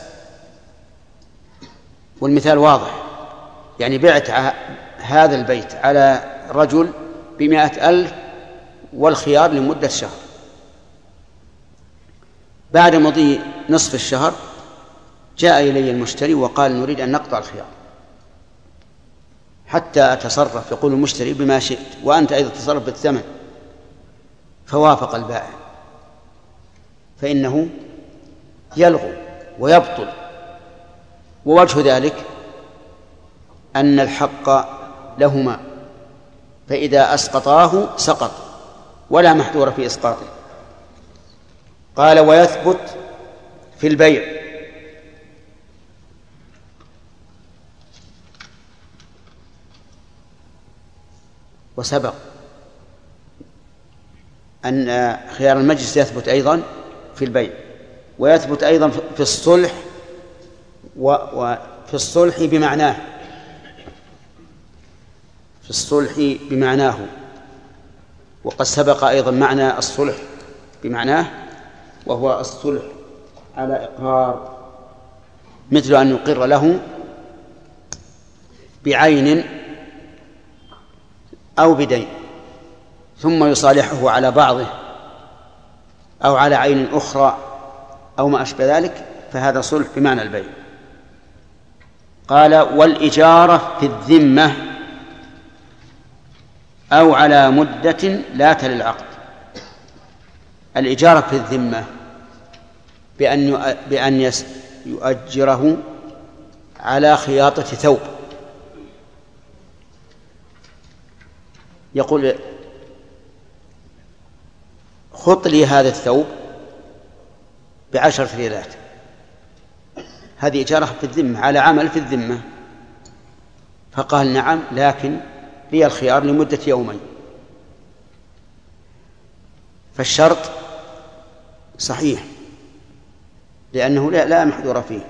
والمثال واضح، يعني بعت هذا البيت على رجل ب100,000 والخيار لمدة شهر. بعد مضي نصف الشهر جاء إلي المشتري وقال: نريد أن نقطع الخيار حتى أتصرف. يقول المشتري: بما شئت، وأنت أيضا تصرف بالثمن. فوافق البائع، فإنه يلغو ويبطل. ووجه ذلك أن الحق لهما، فإذا أسقطاه سقط ولا محذور في إسقاطه. قال: ويثبت في البيع وسبق أن خيار المجلس يثبت أيضا في البيع، ويثبت أيضا في الصلح، وفي الصلح بمعناه، في الصلح بمعناه. وقد سبق أيضا معنى الصلح بمعناه، وهو الصلح على إقرار، مثل أن يقر له بعين أو بدين ثم يصالحه على بعضه أو على عين أخرى أو ما أشبه ذلك، فهذا صلح بمعنى البيع. قال: والإجارة في الذمة أو على مدة لا تلي العقد. الإجارة في الذمة بأن يؤجره على خياطة ثوب، يقول: خط لي هذا الثوب ب10 ريالات. هذه إجارة في الذمة على عمل في الذمة. فقال: نعم، لكن لي الخيار لمدة يومين. فالشرط صحيح لأنه لا محذور فيه،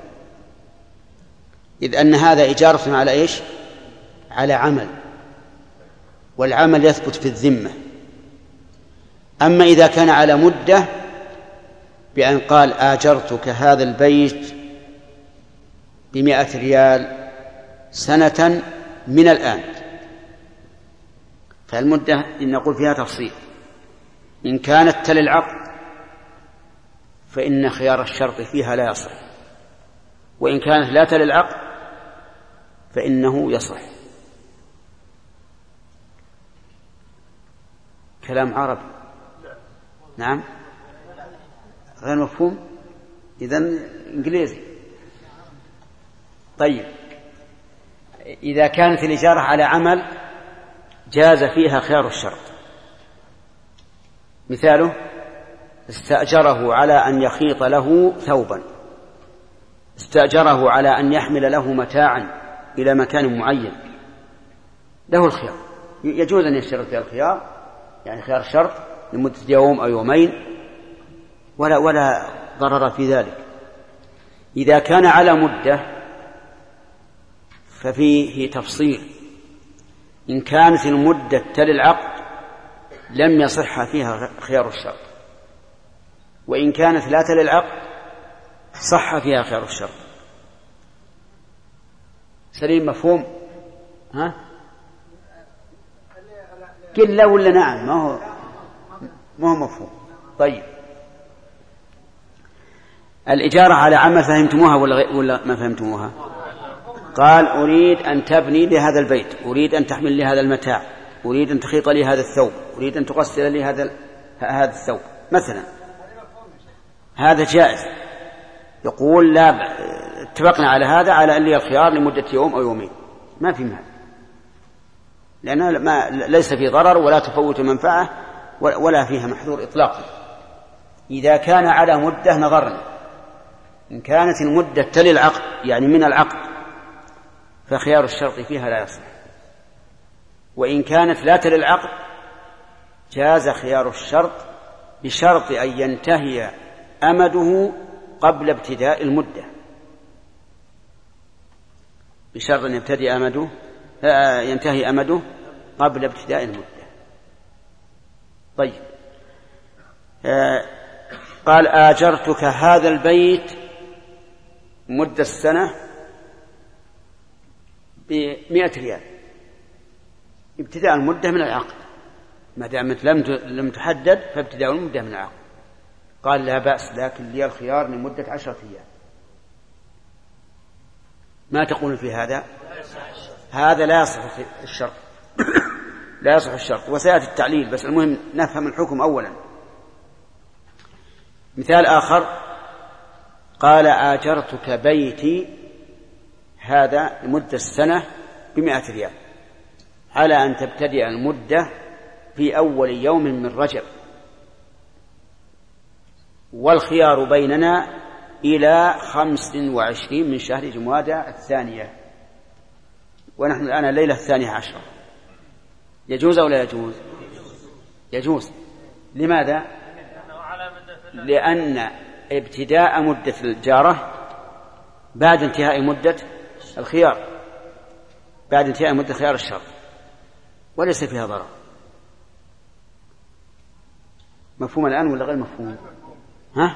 إذ أن هذا إجارة على إيش؟ على عمل، والعمل يثبت في الذمة. أما إذا كان على مدة بأن قال: آجرتك هذا البيت ب100 ريال سنة من الآن، فالمدة نقول فيها تفصيل. إن كانت تلي العقد فإن خيار الشرط فيها لا يصح، وإن كانت لا تلي العقد فإنه يصح. كلام عربي. نعم، غير مفهوم، إذن إنجليزي. طيب، إذا كانت الإجارة على عمل جاز فيها خيار الشرط. مثاله: استأجره على أن يخيط له ثوبا، استأجره على أن يحمل له متاعا إلى مكان معين، له الخيار، يجوز أن يشترط فيها الخيار، يعني خيار الشرط لمدة يوم أو يومين، ولا ضرر في ذلك. إذا كان على مدة ففيه تفصيل. إن كانت المدة تلي العقد لم يصح فيها خيار الشرط، وإن كانت لا تلي العقد صح فيها خيار الشرط. سليم، مفهوم؟ ها؟ قل لا ولا نعم؟ ما هو مفهوم. طيب، الإجارة على عمل فهمتموها ولا ما فهمتموها؟ قال: أريد أن تبني لي هذا البيت، أريد أن تحمل لي هذا المتاع، أريد أن تخيط لي هذا الثوب، أريد أن تغسل لي هذا الثوب مثلا. هذا جائز. يقول: لا، اتفقنا على هذا، على أن لي الخيار لمدة يوم أو يومين، ما في مال، لأن ليس في ضرر ولا تفوت منفعة ولا فيها محذور إطلاقا. إذا كان على مدة نظرنا، إن كانت المدة تلي العقد يعني من العقد فخيار الشرط فيها لا يصح، وإن كانت لا تلي العقد جاز خيار الشرط بشرط أن ينتهي أمده قبل ابتداء المدة، بشرط أن ينتهي أمده قبل ابتداء المدة. طيب، قال: آجرتك هذا البيت مدة السنة ب100 ريال، ابتداء المدة من العقد، ما دامت لم تحدد فابتداء المدة من العقد. قال: لا بأس، لكن لي الخيار لمدة 10 أيام. ما تقول في هذا؟ هذا لا يصح الشرط لا يصح الشرط، وسيأتي التعليل، بس المهم نفهم الحكم أولا. مثال آخر: قال: آجرتك بيتي هذا لمدة السنة ب100 ريال على أن تبتدئ المدة في أول يوم من رجب، والخيار بيننا إلى 25 من شهر جمادى الثانية، ونحن الآن الليلة 12. يجوز أو لا يجوز؟ يجوز. لماذا؟ لأن ابتداء مدة الإجارة بعد انتهاء مدة الخيار، بعد انتهاء مدة خيار الشرط، وليس فيها ضرر. مفهوم الآن ولا غير مفهوم؟ ها؟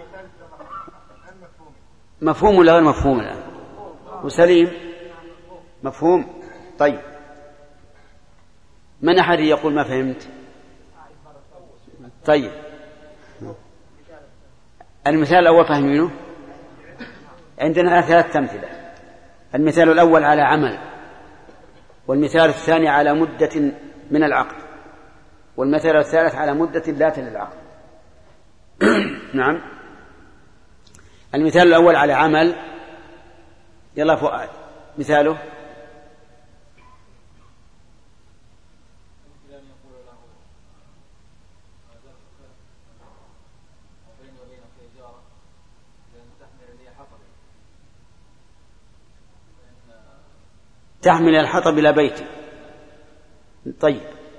مفهوم ولا غير مفهوم الآن؟ وسليم مفهوم. طيب من أحد يقول ما فهمت؟ طيب المثال الأول فهمينه. عندنا 3 أمثلة. المثال الأول على عمل، والمثال الثاني على مدة من العقد، والمثال الثالث على مدة لا تلي العقد. نعم. المثال الأول على عمل، يلا فؤاد مثاله. تحمل الحطب إلى بيتي. طيب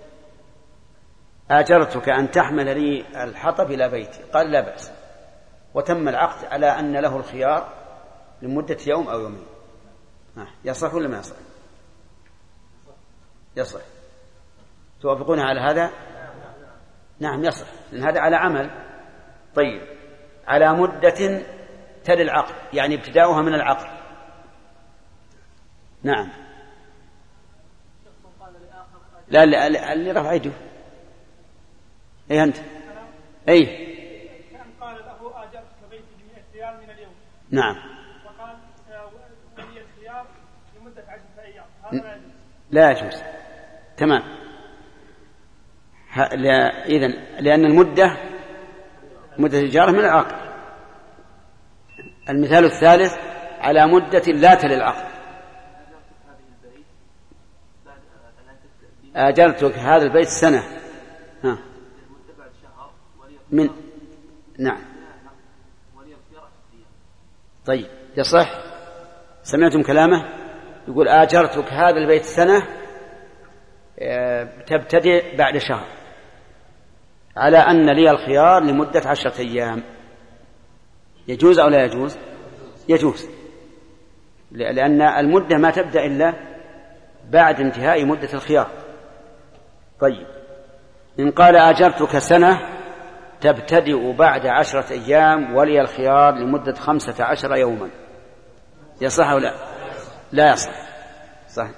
آجرتك أن تحمل لي الحطب إلى بيتي، قال لا بأس، وتم العقد على أن له الخيار لمدة يوم أو يومين. يصح ولا ما يصح؟ يصح. توافقون على هذا؟ نعم يصح، لأن هذا على عمل. طيب على مدة تلي العقد، يعني ابتداؤها من العقد. نعم. لا اللي رفع يده. اي انت اي كان قال له اجرتك بيتي ب100 ريال من اليوم. نعم. فقال ولي الخيار لمده 10 أيام. هذا لا يجوز. تمام. اذن لان المده مده الإجارة من العقد. المثال الثالث على مدة لا تلي العقد. آجرتك هذا البيت سنة. ها. من نعم. طيب يصح. سمعتم كلامه؟ يقول آجرتك هذا البيت سنة تبتدئ بعد شهر، على أن لي الخيار لمدة 10 أيام. يجوز أو لا يجوز؟ يجوز، لأن المدة ما تبدأ إلا بعد انتهاء مدة الخيار. طيب إن قال آجرتك سنة تبتدئ بعد 10 أيام ولي الخيار لمدة 15 يوما، يصح أو لا؟ لا يصح. صح،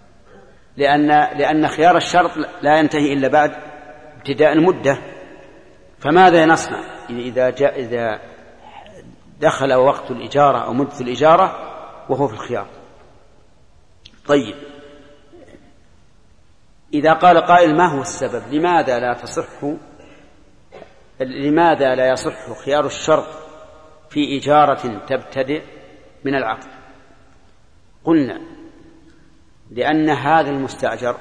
لأن خيار الشرط لا ينتهي إلا بعد ابتداء المدة. فماذا نصنع إذا دخل وقت الإجارة أو مدة الإجارة وهو في الخيار؟ طيب إذا قال قائل ما هو السبب؟ لماذا لا يصح خيار الشرط في إجارة تبتدئ من العقد؟ قلنا لأن هذا المستأجر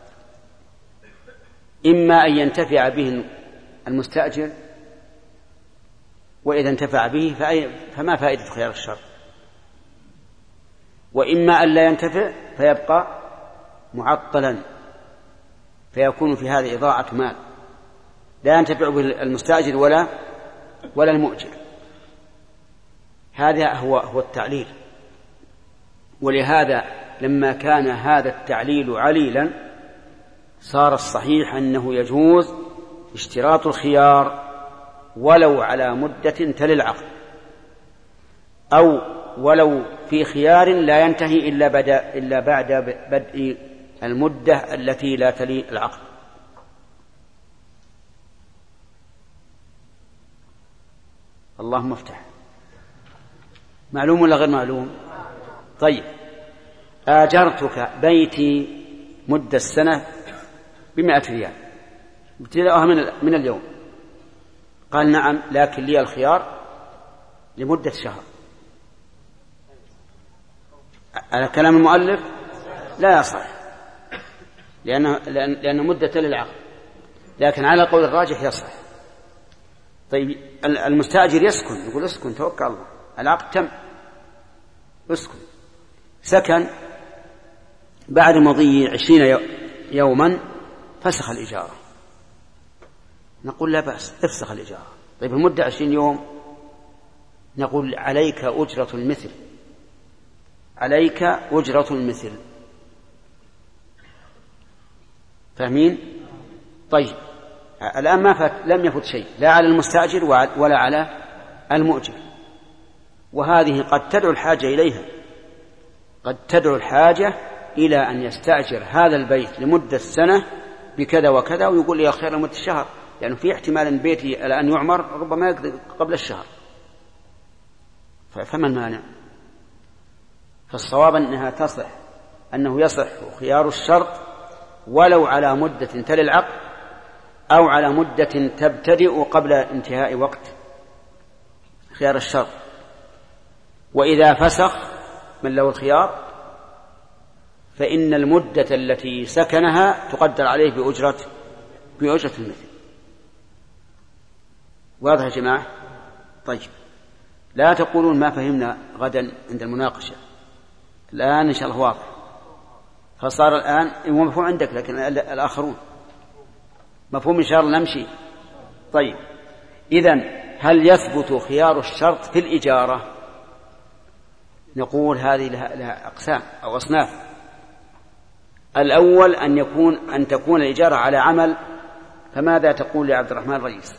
إما أن ينتفع به المستأجر، وإذا انتفع به فما فائدة خيار الشرط، وإما أن لا ينتفع فيبقى معطلا، فيكون في هذا إضاعة مال لا ينتفع به المستأجر ولا المؤجر. هذا هو التعليل. ولهذا لما كان هذا التعليل عليلا صار الصحيح أنه يجوز اشتراط الخيار ولو على مدة تلي العقد، أو ولو في خيار لا ينتهي إلا بعد بدء المدة التي لا تلي العقد. اللهم افتح. معلوم ولا غير معلوم؟ طيب آجرتك بيتي مدة السنة ب100 ريال ابتداءها من اليوم. قال نعم، لكن لي الخيار لمدة شهر. على كلام المؤلف لا يصح، لأن مدة للعقد، لكن على قول الراجح يصح. طيب المستأجر يسكن، يقول اسكن توكل الله، العقد تم، اسكن. سكن بعد مضي 20 يوما فسخ الإجارة، نقول لا بأس، افسخ الإجارة. طيب المدة 20 يوم، نقول عليك أجرة المثل، عليك أجرة المثل. فاهمين؟ طيب الآن لم يفت شيء لا على المستأجر ولا على المؤجر، وهذه قد تدعو الحاجة إليها، قد تدعو الحاجة إلى أن يستأجر هذا البيت لمدة سنة بكذا وكذا، ويقول لي خير لمدة الشهر، يعني في احتمال أن بيتي الآن يعمر ربما يقضي قبل الشهر، فما المانع؟ فالصواب أنها تصح، أنه يصح خيار الشرط ولو على مدة تلي العقد أو على مدة تبتدئ قبل انتهاء وقت خيار الشرط. وإذا فسخ من له الخيار فإن المدة التي سكنها تقدر عليه بأجرة المثل. واضح يا جماعة؟ طيب، لا تقولون ما فهمنا غدا عند المناقشة، الآن إن شاء الله واضح. فصار الآن هو مفهوم عندك لكن الآخرون مفهوم إن شاء الله نمشي. طيب، إذن هل يثبت خيار الشرط في الإجارة؟ نقول هذه لها أقسام أو أصناف. الأول أن تكون الإجارة على عمل، فماذا تقول لعبد الرحمن الرئيس؟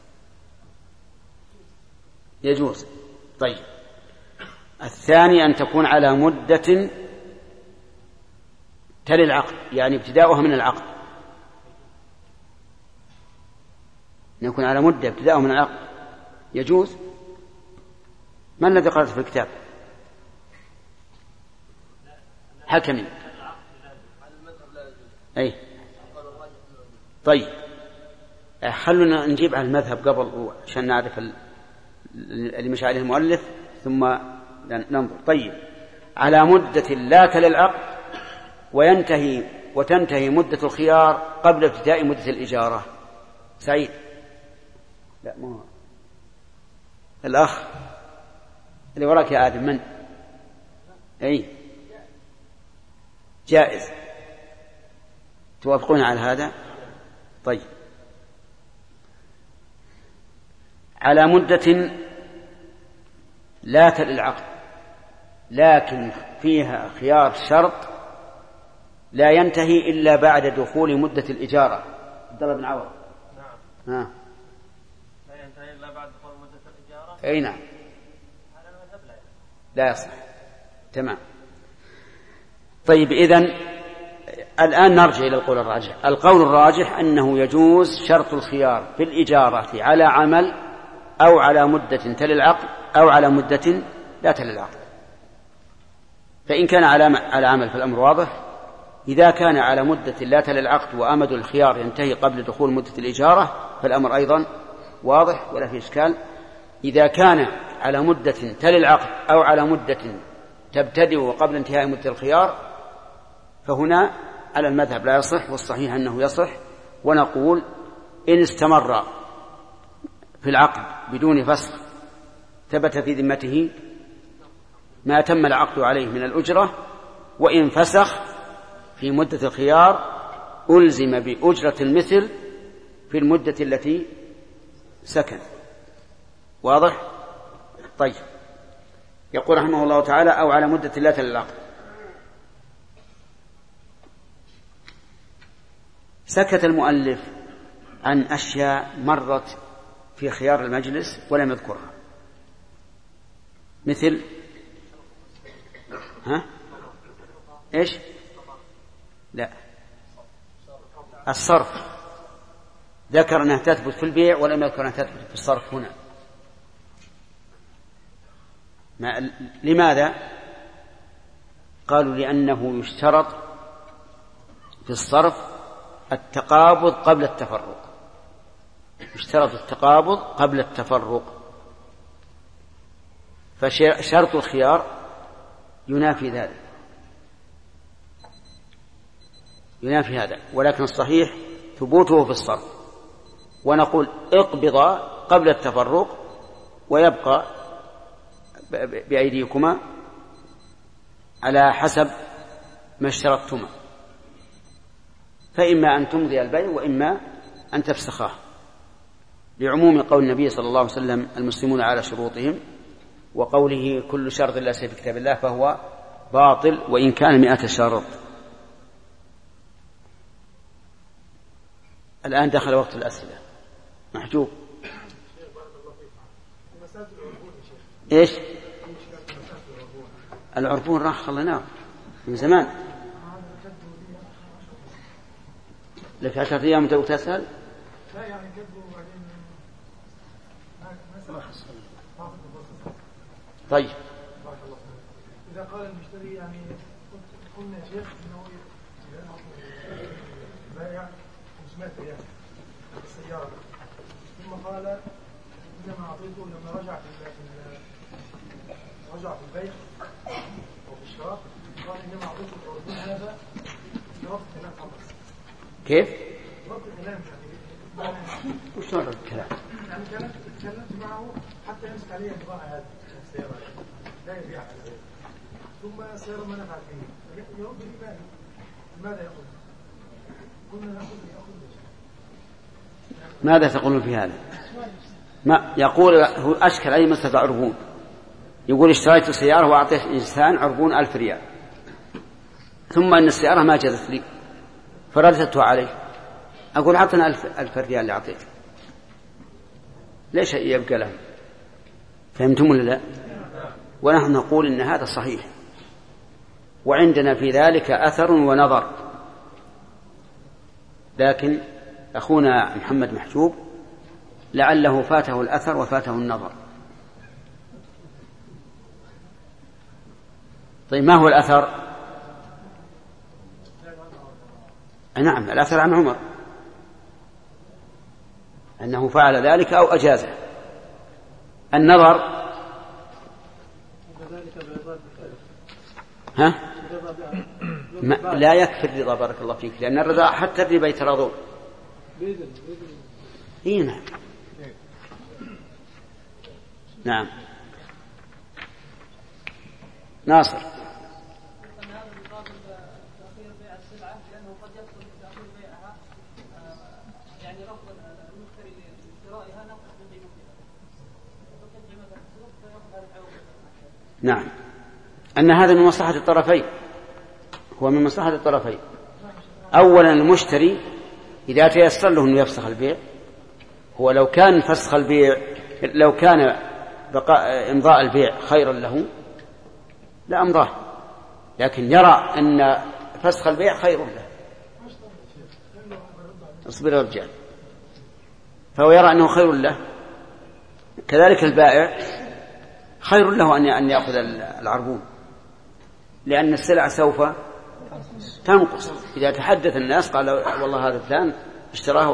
يجوز. طيب، الثاني أن تكون على مدة تلي العقد، يعني ابتداؤها من العقد، نكون على مدة ابتداؤها من العقد، يجوز. ما الذي قرأت في الكتاب؟ حكمي. أي طيب، خلونا نجيب على المذهب قبل عشان نعرف اللي مش عليه المؤلف ثم ننظر. طيب، على مدة لا تلي العقد وتنتهي مدة الخيار قبل ابتداء مدة الإجارة. سعيد؟ لا، مو الأخ اللي وراك يا آدم. من؟ أي جائز. توافقون على هذا؟ طيب، على مدة لا تلي العقد لكن فيها خيار شرط لا ينتهي إلا بعد دخول مدة الإجارة. عبد الله بن عوض. نعم. لا ينتهي إلا بعد دخول مدة الإجارة. أي نعم. هذا المذهب لا يصح. تمام. طيب، إذن الآن نرجع إلى القول الراجح. القول الراجح أنه يجوز شرط الخيار في الإجارة على عمل أو على مدة تلي العقد أو على مدة لا تلي العقد. فإن كان على عمل فالأمر واضح. إذا كان على مدة لا تلي العقد وأمد الخيار ينتهي قبل دخول مدة الإجارة فالأمر أيضا واضح ولا في إشكال. إذا كان على مدة تلي العقد أو على مدة تبتدئ قبل انتهاء مدة الخيار فهنا على المذهب لا يصح، والصحيح أنه يصح. ونقول إن استمر في العقد بدون فسخ ثبت في ذمته ما تم العقد عليه من الأجرة، وإن فسخ في مدة الخيار ألزم بأجرة المثل في المدة التي سكن. واضح؟ طيب، يقول رحمه الله تعالى أو على مدة لا تلي العقد. سكت المؤلف عن أشياء مرت في خيار المجلس ولم يذكرها، مثل إيش؟ لا، الصرف ذكر أنها تثبت في البيع ولم يذكر أنها تثبت في الصرف هنا. لماذا؟ قالوا لأنه يشترط في الصرف التقابض قبل التفرق، يشترط التقابض قبل التفرق، فشرط الخيار ينافي ذلك، ينافي هذا. ولكن الصحيح ثبوته في الصرف. ونقول اقبض قبل التفرق ويبقى بأيديكما على حسب ما اشترطتما، فإما أن تمضي البيع وإما أن تفسخاه، لعموم قول النبي صلى الله عليه وسلم المسلمون على شروطهم، وقوله كل شرط لا شيء في كتاب الله فهو باطل وإن كان 100 شرط. الآن دخل وقت الأسئلة. محجوب. إيش؟ العربون راح خلناه من زمان. لك 10 أيام تسأل؟ لا يعني كذبوا وبعدين طيب. إذا قال المشتري يعني قلنا يا شيخ إنه بايع 500 ريال السيارة، ثم قال إنما أعطيته لما رجع في البيع أو في الشراء، قال إنما أعطيته العربون هذا في ربط كلام فقط. كيف؟ ربط كلام يعني وش ربط الكلام؟ يعني تكلمت معه حتى يمسك عليه البضاعة هذه السيارة لا يبيعها، ثم السيارة ما نفعت فيه يرد لي مالي، ماذا يقول؟ قلنا نأخذ ماذا تقولون في هذا؟ ما يقول هو أشكل أي مسألة عربون، يقول اشتريت سيارة وأعطيت إنسان عربون 1000 ريال، ثم أن السيارة ما جازت لي فرددتها عليه، أقول عطنا 1000 ريال اللي أعطيته، ليش يبقى له؟ فهمتم ولا لا؟ ونحن نقول إن هذا صحيح، وعندنا في ذلك أثر ونظر، لكن أخونا محمد محجوب لعله فاته الأثر وفاته النظر. طيب ما هو الأثر؟ نعم الأثر عن عمر أنه فعل ذلك أو أجازه. النظر لا يكفي الرضا، بارك الله فيك، لأن الرضا حتى الربا يتراضون. نعم نعم. ناصر. نعم أن هذا من مصلحة الطرفين، هو من مصلحة الطرفين. أولا المشتري إذا تيسر له أن يفسخ البيع، هو لو كان فسخ البيع، لو كان بقاء إمضاء البيع خيرا له لأمضاه، لكن يرى أن فسخ البيع خير له. اصبر يا رجال. فهو يرى أنه خير له، كذلك البائع خير له أن يأخذ العربون، لأن السلع سوف تنقص. إذا تحدث الناس قال والله هذا فلان اشتراها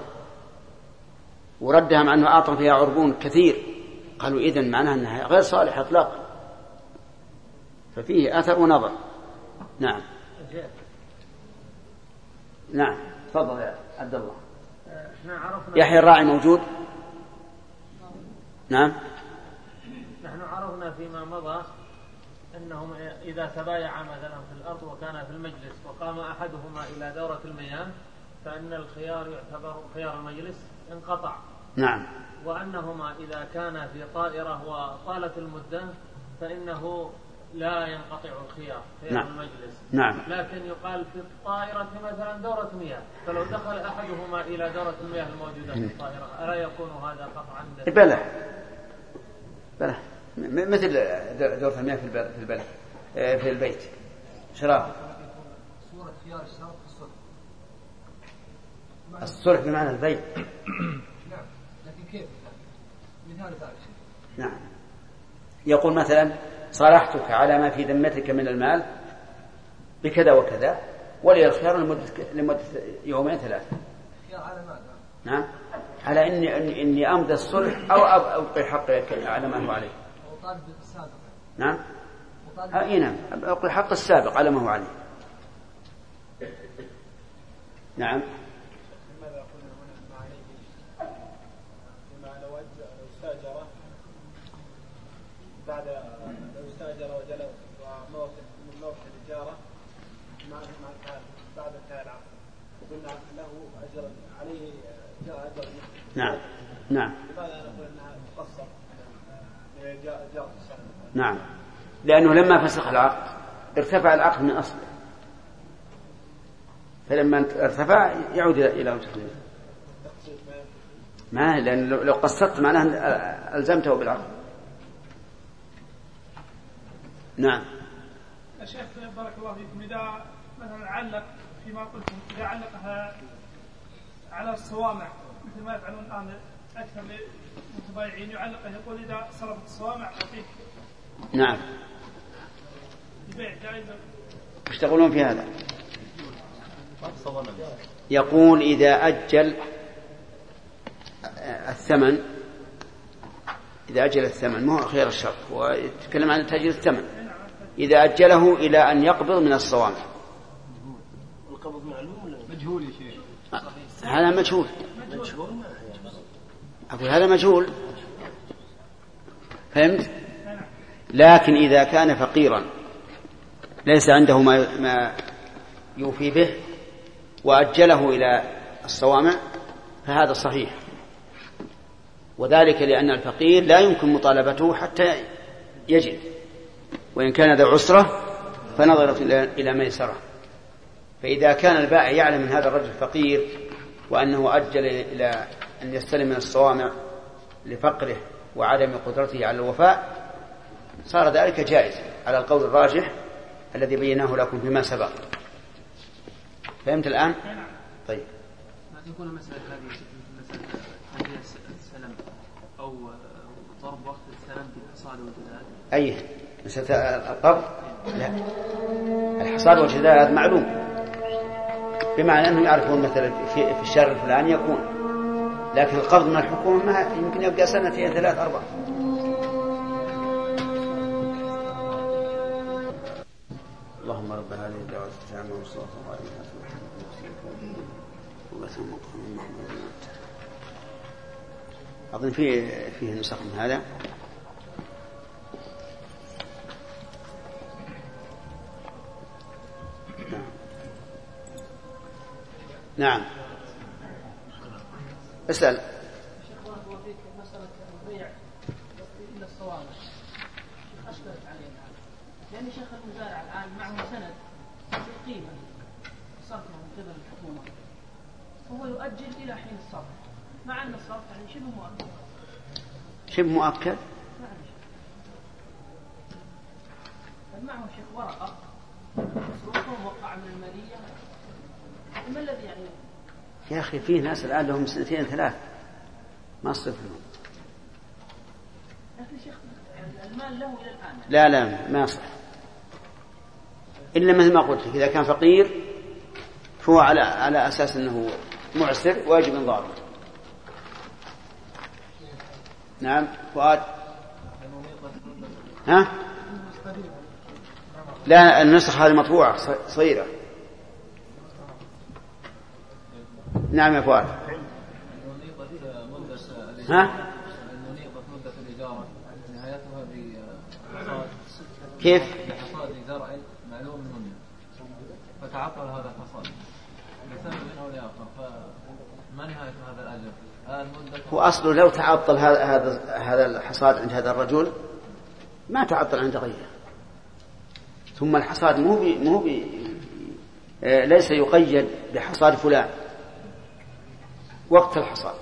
وردها مع أنه أعطى فيها عربون كثير، قالوا إذن معناها أنها غير صالحة إطلاقا، ففيه أثر ونظر. نعم نعم. تفضل يا عبد الله. يحيى الراعي موجود؟ نعم. نحن عرفنا فيما مضى أنهم إذا تبايع مثلا في الأرض وكان في المجلس وقام أحدهما إلى دورة المياه فإن الخيار يعتبر خيار المجلس انقطع. نعم. وأنهما إذا كان في طائرة وطالت المدة فإنه لا ينقطع الخيار نعم. المجلس. نعم. لكن يقال في الطائرة مثلا دورة مياه، فلو دخل أحدهما إلى دورة المياه الموجودة في الطائرة ألا يكون هذا قطعا؟ بلى مثل دورة المياه في البيت شراب. صورة خيار الشراب في الصلح. الصلح بمعنى البيع. نعم لكن كيف مثال ذلك؟ نعم يقول مثلا صالحتك على ما في ذمتك من المال بكذا وكذا ولي الخيار لمدة يومين 3. خيار على ماذا؟ نعم على إني أمضي الصلح أو أبقي حقك على ما هو عليه. وطالب السابق. نعم نعم أبقي حق السابق على ما هو عليه. نعم. ماذا قلنا هنا عليه بما لو استأجر بعد لو استأجر وجلس من موقع الإجارة مع بعد انتهاء العقد قلنا له أجر عليه أجر. نعم نعم. لماذا نقول أنها تقصر إجارة السنة؟ نعم لأنه لما فسخ العقد ارتفع العقد من أصله، فلما ارتفع يعود إلى وجهه. ما لأن لو قصرت معناه ألزمته بالعقد. نعم. يا شيخ بارك الله فيكم، إذا مثلا علق فيما قلتم، إذا علقها على الصوامع مثل ما يفعلون الآن أكثر من المتبايعين، يعلقها يقول إذا صرفت الصوامع أعطيك. نعم. البيع جائز. ايش تقولون في هذا؟ يقول إذا أجل الثمن، إذا أجل الثمن مو خير الشرط، ويتكلم عن تأجيل الثمن، إذا أجله إلى أن يقبض من الصوامع. القبض معلوم ولا مجهول يا شيخ؟ هذا مجهول. أقول هذا مجهول، فهمت؟ لكن إذا كان فقيرا ليس عنده ما يوفي به وأجله إلى الصوامع فهذا صحيح، وذلك لأن الفقير لا يمكن مطالبته حتى يجد، وإن كان ذا عسرة فنظرت إلى ميسرة. فإذا كان البائع يعلم من هذا الرجل الفقير وأنه أجل إلى أن يستلم من الصوامع لفقره وعدم قدرته على الوفاء صار ذلك جائز على القول الراجح الذي بيناه لكم فيما سبق. فهمت الآن؟ طيب. ما تكون المسألة هذه مثلا تأجيل السلم أو ضرب وقت السلم بالحصاد والجداد؟ أي مسألة القبض؟ لا، الحصاد والجداد معلوم، بمعنى أنه يعرفون مثلا في الشهر الفلاني يكون، لكن القبض من الحكومة ما يمكن يبقى سنتين 3 4. اللهم رب هذه الدعوة التامة والصلاة والسلام على أظن فيه نسخ من هذا. نعم. اسأل. شيخ بارك الله فيك، مسألة البيع إلا الصوامع أشكلت علينا، لأن شيخ المزارع الآن معه سند بالقيمة صرفه من قبل الحكومة، فهو يؤجل إلى حين الصرف، مع أن الصرف يعني شبه مؤكد. شبه مؤكد؟ معه شيخ ورقة مصروفه موقع من المالية، ما الذي يعني؟ يا أخي فيه ناس الآن لهم 2 3 ما أصرف لهم. لكن شيخ المال له إلى الآن. لا ما يصح، إلا مثل ما قلت إذا كان فقير فهو على أساس أنه معسر واجب انظاره. نعم. فؤاد. ها؟ لا، النسخ هذه مطبوعة صغيرة. نعم يا فؤاد. ها؟ مدة الإجارة نهايتها بحصاد. كيف؟ بحصاد زرع معلوم منه، فتعطل هذا الحصاد بسبب أو لآخر، فما نهاية هذا الأجر؟ هو أصله لو تعطل هذا الحصاد عند هذا الرجل ما تعطل عند غيره. ثم الحصاد ليس يقيد بحصاد فلان وقت الحصاد.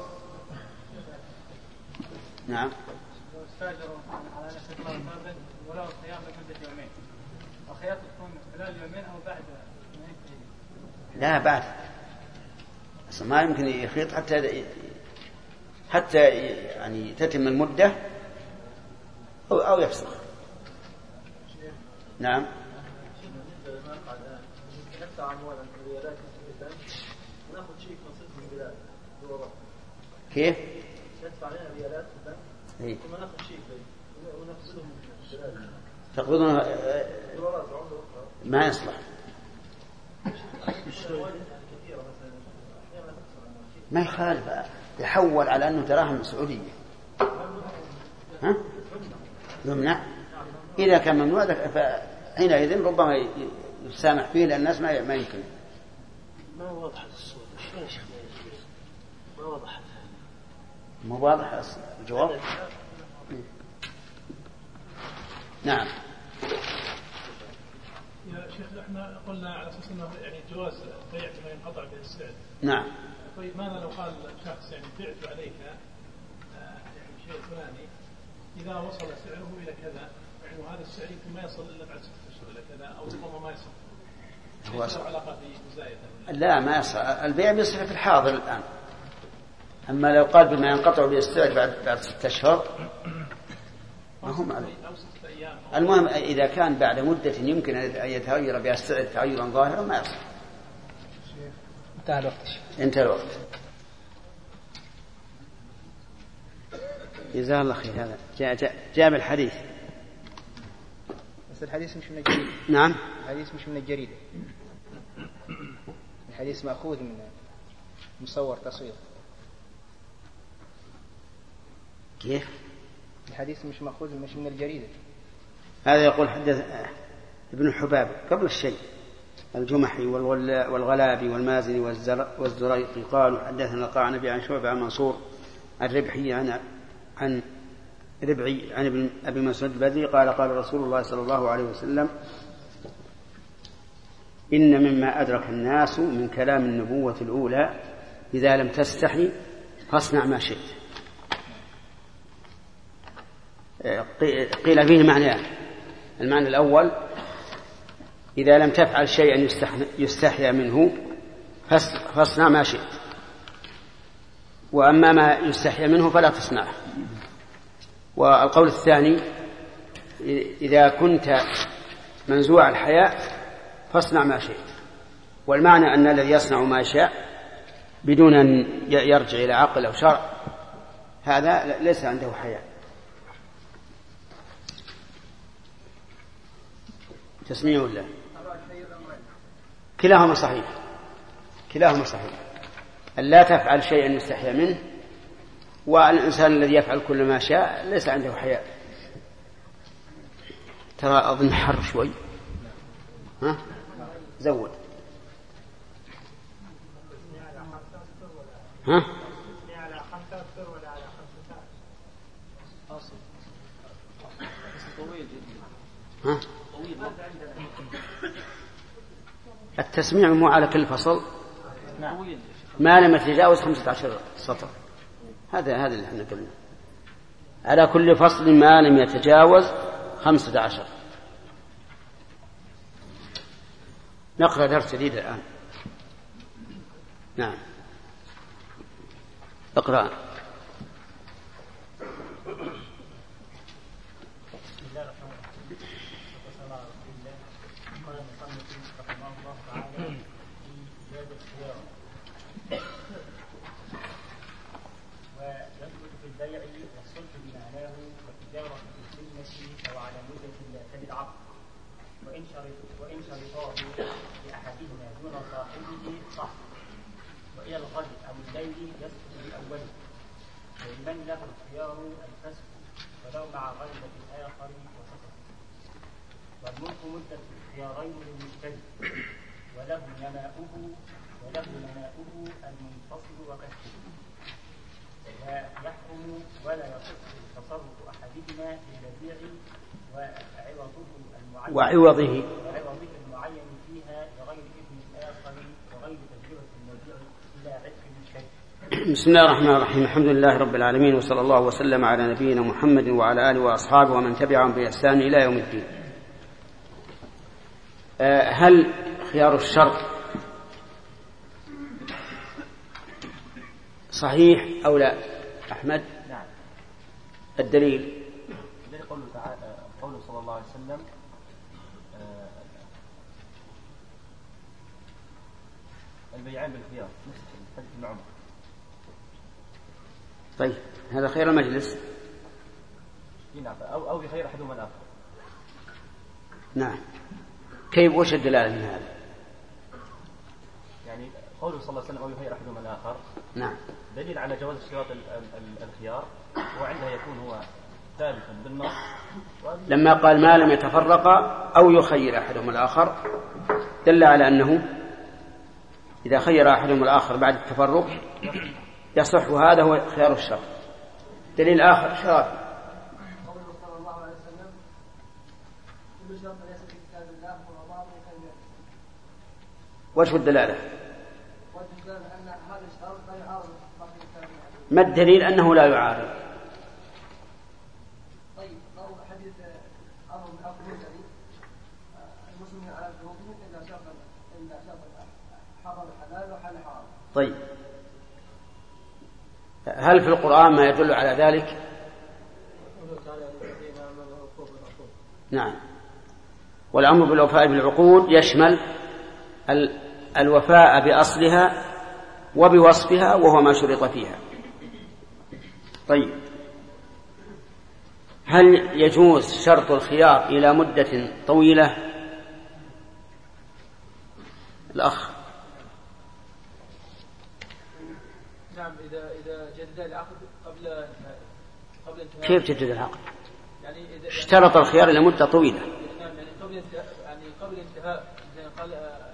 نعم. استاجروا على نفس المرتبة ولو الصيام لمدة يومين، وخياطة تكون خلال يومين أو بعد يومين. لا بعد، ما يمكن يخيط حتى يعني تتم المدة أو يفسخ. نعم. كيف؟ ندفع علينا ريالات في البنك ثم ناخذ شيك ونقبضهم تقبضون ما يصلح. ما يخالف، يحول على أنه دراهم سعودية. ها؟ يمنع. إذا كان ممنوع فحينئذ ربما يسامح فيه، لأن الناس ما يمكن. ما وضحت الصورة. شو يا شيخ؟ ما وضحت. مو واضح الجواب. نعم. يا شيخ احنا قلنا على اساس انه يعني جواز بيع ما ينقطع به السعر. نعم. طيب ماذا لو قال شخص يعني بعت عليك يعني شيء فلاني إذا وصل سعره إلى كذا، يعني وهذا السعر يمكن ما يصل إلا بعد 6 أشهر إلى كذا، أو ربما ما يصل. هو علاقة بمزايدة؟ لا ما يصل، البيع بيصير في الحاضر الآن. أما لو قال بما ينقطع بالسعر بعد 6 أشهر ما هو معلوم. المهم إذا كان بعد مدة يمكن أن يتغير بها السعر تغيرا ظاهرا ما يصل. انتهى الوقت. انتهى الوقت. جزاه الله خير. هذا جاء بالحديث، بس الحديث مش من الجريدة. نعم الحديث مش من الجريدة، الحديث مأخوذ من مصور تصوير. كيف؟ الحديث مش مأخوذ مش من الجريدة. هذا يقول حدث ابن حباب قبل الشيء الجمحي والغلابي والمازني والزريقي قالوا حدثنا القعنبي عن شعبة عن منصور الربحي عن ربعي عن ابن أبي مسعود البدري قال قال رسول الله صلى الله عليه وسلم: إن مما أدرك الناس من كلام النبوة الأولى إذا لم تستحي فاصنع ما شئت. قيل فيه معنيان: المعنى الأول إذا لم تفعل شيئا يستحيا منه فاصنع ما شئت، وأما ما يستحيا منه فلا تصنعه. والقول الثاني إذا كنت منزوع الحياء فاصنع ما شئت. والمعنى أن الذي يصنع ما يشاء بدون أن يرجع إلى عقل أو شرع هذا ليس عنده حياء. تسميع ولا كلاهما صحيح، كلاهما صحيح. أن لا تفعل شيئا يستحيا منه، والإنسان الذي يفعل كل ما شاء ليس عنده حياء. ترى أظن حر شوي، ها زود، ها ها التسميع مو على كل فصل، ما لم يتجاوز 15 سطر. هذا اللي احنا قلنا، على كل فصل ما لم يتجاوز 15. نقرأ درس جديد الآن. نعم اقرأ. وإن شرطاه لأحدهما دون صاحبه صح، وإلى الغد أو الليل يسكت بأوله، ولمن له الخيار الفسق ولو مع غلبة الآخر وسقط. والملك مدة الخيارين للمشتري، وله مناؤه المنفصل وكسبه، ويحكم ولا يصح تصرف أحدهما للبيع وعوضه المعين فيها لغير إذن الآخر وغير تجربة المبيع إلى عتق المشتري. بسم الله الرحمن الرحيم. الحمد لله رب العالمين، وصلى الله وسلم على نبينا محمد وعلى آله وأصحابه ومن تبعهم بإحسان إلى يوم الدين. هل خيار الشرط صحيح أو لا؟ أحمد. نعم. الدليل قوله صلى الله عليه وسلم البيعان بالخيار نفس حديث ابن عمر. طيب هذا خير المجلس. نعم. أو بخير أحدهما الآخر. نعم. كيف وش الدلالة من هذا؟ يعني قوله صلى الله عليه وسلم أو بخير أحدهما الآخر. نعم. دليل على جواز اشتراط الخيار، وعندها يكون هو ثابتا بالنص. لما قال ما لم يتفرقا أو يخير أحدهم الآخر دل على أنه إذا خير أحدهم الآخر بعد التفرق يصح، هذا هو خيار الشرط. دليل آخر شرط قوله صلى الله عليه وسلم كل شرط ليس في كتاب الله وهو باطل كالماء. وش الدلالة؟ ما الدليل أنه لا يعارض؟ طيب لو حديث أمر من أمر المسلمين المسلمين على شروطهم إلا شرط حرم الحلال وحل حرام. طيب هل في القرآن ما يدل على ذلك؟ نعم. والأمر بالوفاء بالعقود يشمل الوفاء بأصلها وبوصفها وهو ما شرط فيها. طيب هل يجوز شرط الخيار إلى مدة طويلة؟ الأخ. نعم إذا جدد العقد قبل انتهاء. كيف جدد العقد؟ يعني اشترط الخيار إلى مدة طويلة. نعم يعني قبل انتهاء قال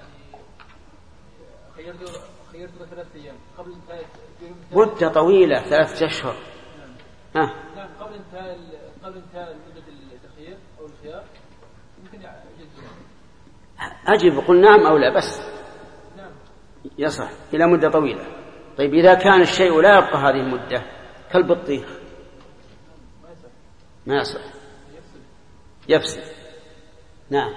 خيرت 3 أيام قبل انتهاء مدة طويلة 3 أشهر. نعم قبل انتهاء مدة التخيير أو الخيار يمكن أجب قل نعم أو لا بس. نعم يصح إلى مدة طويلة. طيب إذا كان الشيء لا يبقى هذه المدة كالبطيخ ما يصح يفسد. نعم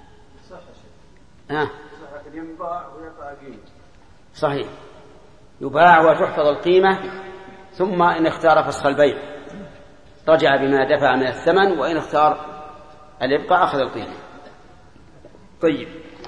ينباع ويقع قيمة. صحيح يباع وتحفظ القيمة ثم إن اختار فسخ البيع رجع بما دفع من الثمن وإن اختار الإبقاء أخذ القيمة. طيب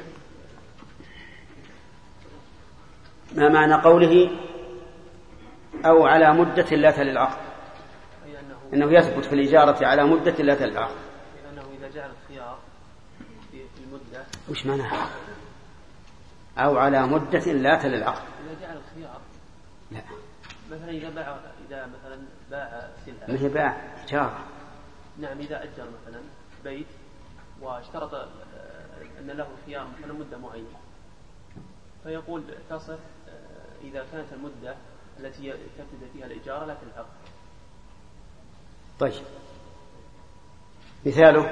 ما معنى قوله أو على مدة لا تلي العقد؟ إنه يثبت في الإجارة على مدة لا تلي العقد. لأنه إذا جعل الخيار في المدة وش معناها؟ أو على مدة لا تلي العقد. إذا جعل الخيار لا مثلا إذا مثلا باع سلعة ما هي باع إجارة. نعم إذا أجر مثلا بيت واشترط أن له خيار مثلا مدة معينة فيقول تصح إذا كانت المدة التي تبتدأ فيها الإجارة لا تلعق. طيب مثال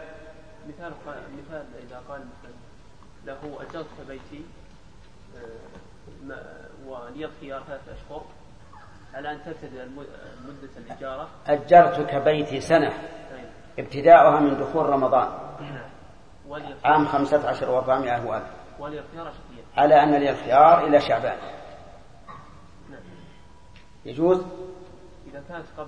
إذا قال مثلا له أجرت بيتي ولي الخيار 3 أشهر على أن تبتدأ مدة الإجارة. أجرتك بيتي سنة ابتداؤها من دخول رمضان عام 15,400 وألف ولي الخيار شقيا على أن لي الخيار إلى شعبان. يجوز إذا كانت قبل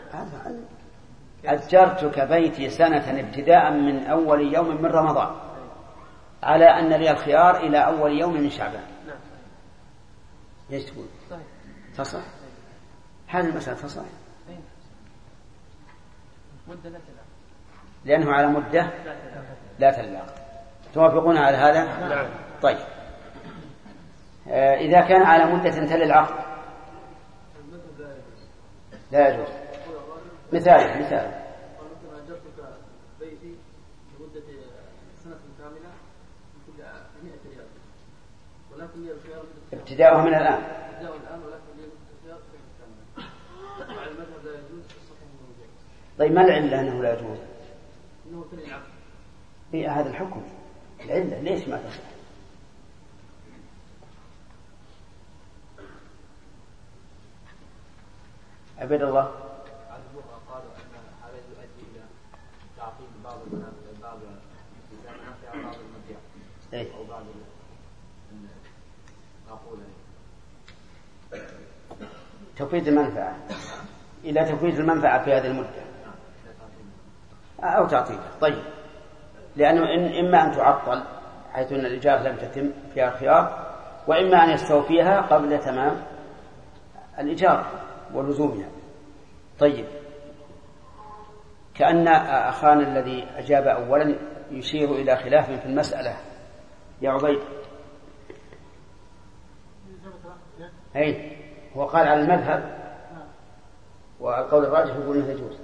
أجرتك بيتي سنة ابتداء من أول يوم من رمضان على أن لي الخيار إلى أول يوم من شعبان. ليش تقول تصح؟ هذه المسألة تصح لأنه على مدة لا تلعق. توافقون على هذا؟ نعم. طيب إذا كان على مدة تلي العقد لا يجوز. مثال أجرتك بيتي لمدة سنة كاملة كل 100 ريال ولكن لي الخيار ابتداؤه من الآن ولكن لي الخيار كاملة على المذهب لا يجوز في الصحيح الموجود. طيب ما العلة أنه لا يجوز؟ إنه تلي العقد. إيه هذا الحكم العلة ليش ما تصح؟ عبد الله قالوا أن هذا يؤدي إلى تعطيل بعض الالتزامات في بعض المبيع أو بعض المعقولة تفويت المنفعة إلى تفويت المنفعة في هذه المدة أو تعطيلها. طيب لأنه إما أن تعطل حيث أن الإجارة لم تتم فيها الخيار وإما أن يستوفيها قبل تمام الإجارة ولزومها. طيب كأن أخانا الذي أجاب أولا يشير إلى خلاف في المسألة يا عبيد. أي هو قال على المذهب والقول الراجح يقول أنه يجوز.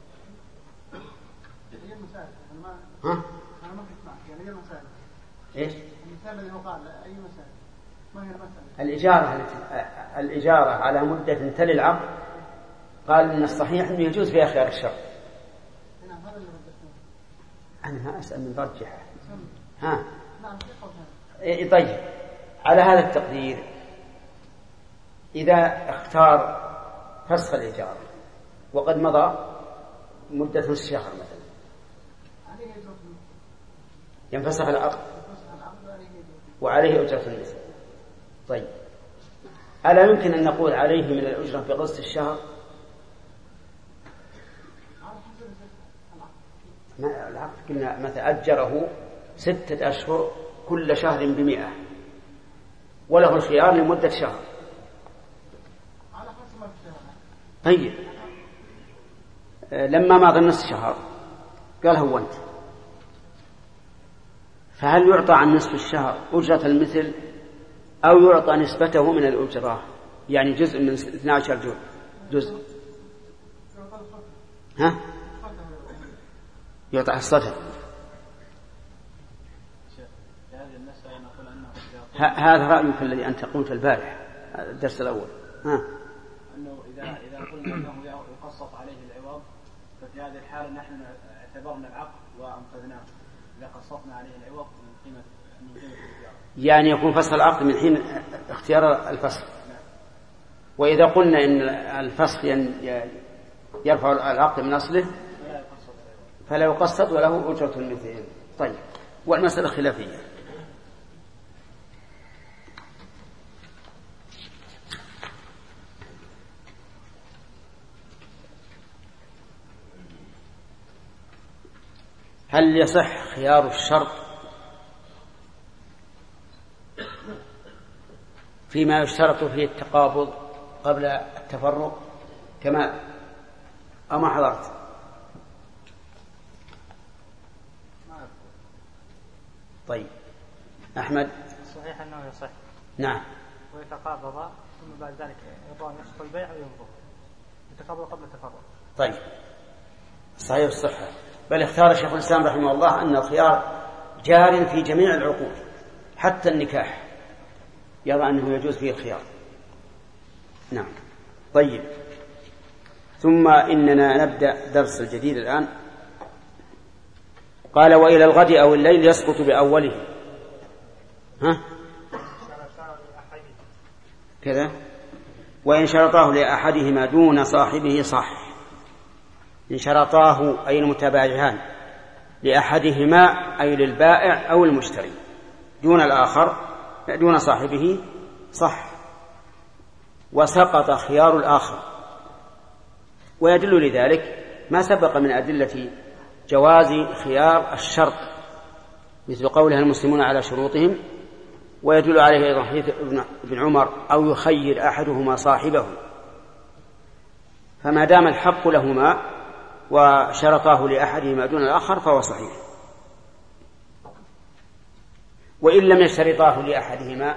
ها؟ أنا ما كنت معك يعني هي المسائل. إيش؟ المثال الذي قال أي مسائل؟ ما هي المسألة؟ الإجارة على مدة تلي العقد قال إن الصحيح أنه يجوز فيها خيار الشر. نعم هذا اللي ردته. أنا ما أسأل من رجحه. ها؟ نعم طيب على هذا التقدير إذا اختار فسخ الإجارة وقد مضى مدة نصف شهر مثلا ينفسخ العقد وعليه أجرة المثل. طيب ألا يمكن أن نقول عليه من الأجرة في قسط الشهر؟ العقد قلنا مثلا أجره 6 أشهر كل شهر ب100 وله الخيار لمدة شهر. طيب لما مضى النصف شهر قال هونت، فهل يعطى عن نصف الشهر أجرة المثل أو يعطى نسبته من الأجرة، يعني جزء من 12 جزء يعطى حصته؟ هذا رأيك الذي أنت قلت البارح الدرس الأول. أنه إذا قلنا أنه يقسط عليه العوض ففي هذه الحالة نحن اعتبرنا العقد وأنقذناه إذا قسطنا عليه العوض من قيمة الإجارة، يعني يكون فسخ العقد من حين اختيار الفسخ. وإذا قلنا إن الفسخ يرفع العقد من أصله فلا يقسط وله أجرة المثل. طيب والمسألة خلافية. هل يصح خيار الشرط فيما يشترط فيه التقابض قبل التفرق كما أما حضرت؟ طيب أحمد. صحيح أنه يصح. نعم. ويتقابض ثم بعد ذلك يضع نصف البيع وينظر يتقابض قبل التفرق. طيب صحيح الصحة، بل اختار شيخ الإسلام رحمه الله أن الخيار جار في جميع العقود حتى النكاح يرى أنه يجوز فيه الخيار. نعم. طيب ثم إننا نبدأ درس الجديد الآن. قال وإلى الغد أو الليل يسقط بأوله. كذا. وإن شرطاه لأحدهما دون صاحبه صح. إن شرطاه أي المتبايعان لأحدهما أي للبائع أو المشتري دون الآخر دون صاحبه صح، وسقط خيار الآخر. ويدل لذلك ما سبق من أدلة جواز خيار الشرط مثل قولها المسلمون على شروطهم، ويدل عليه أيضا حديث ابن عمر أو يخير أحدهما صاحبه. فما دام الحق لهما وشرطاه لأحدهما دون الآخر فهو صحيح. وإن لم يشترطاه لأحدهما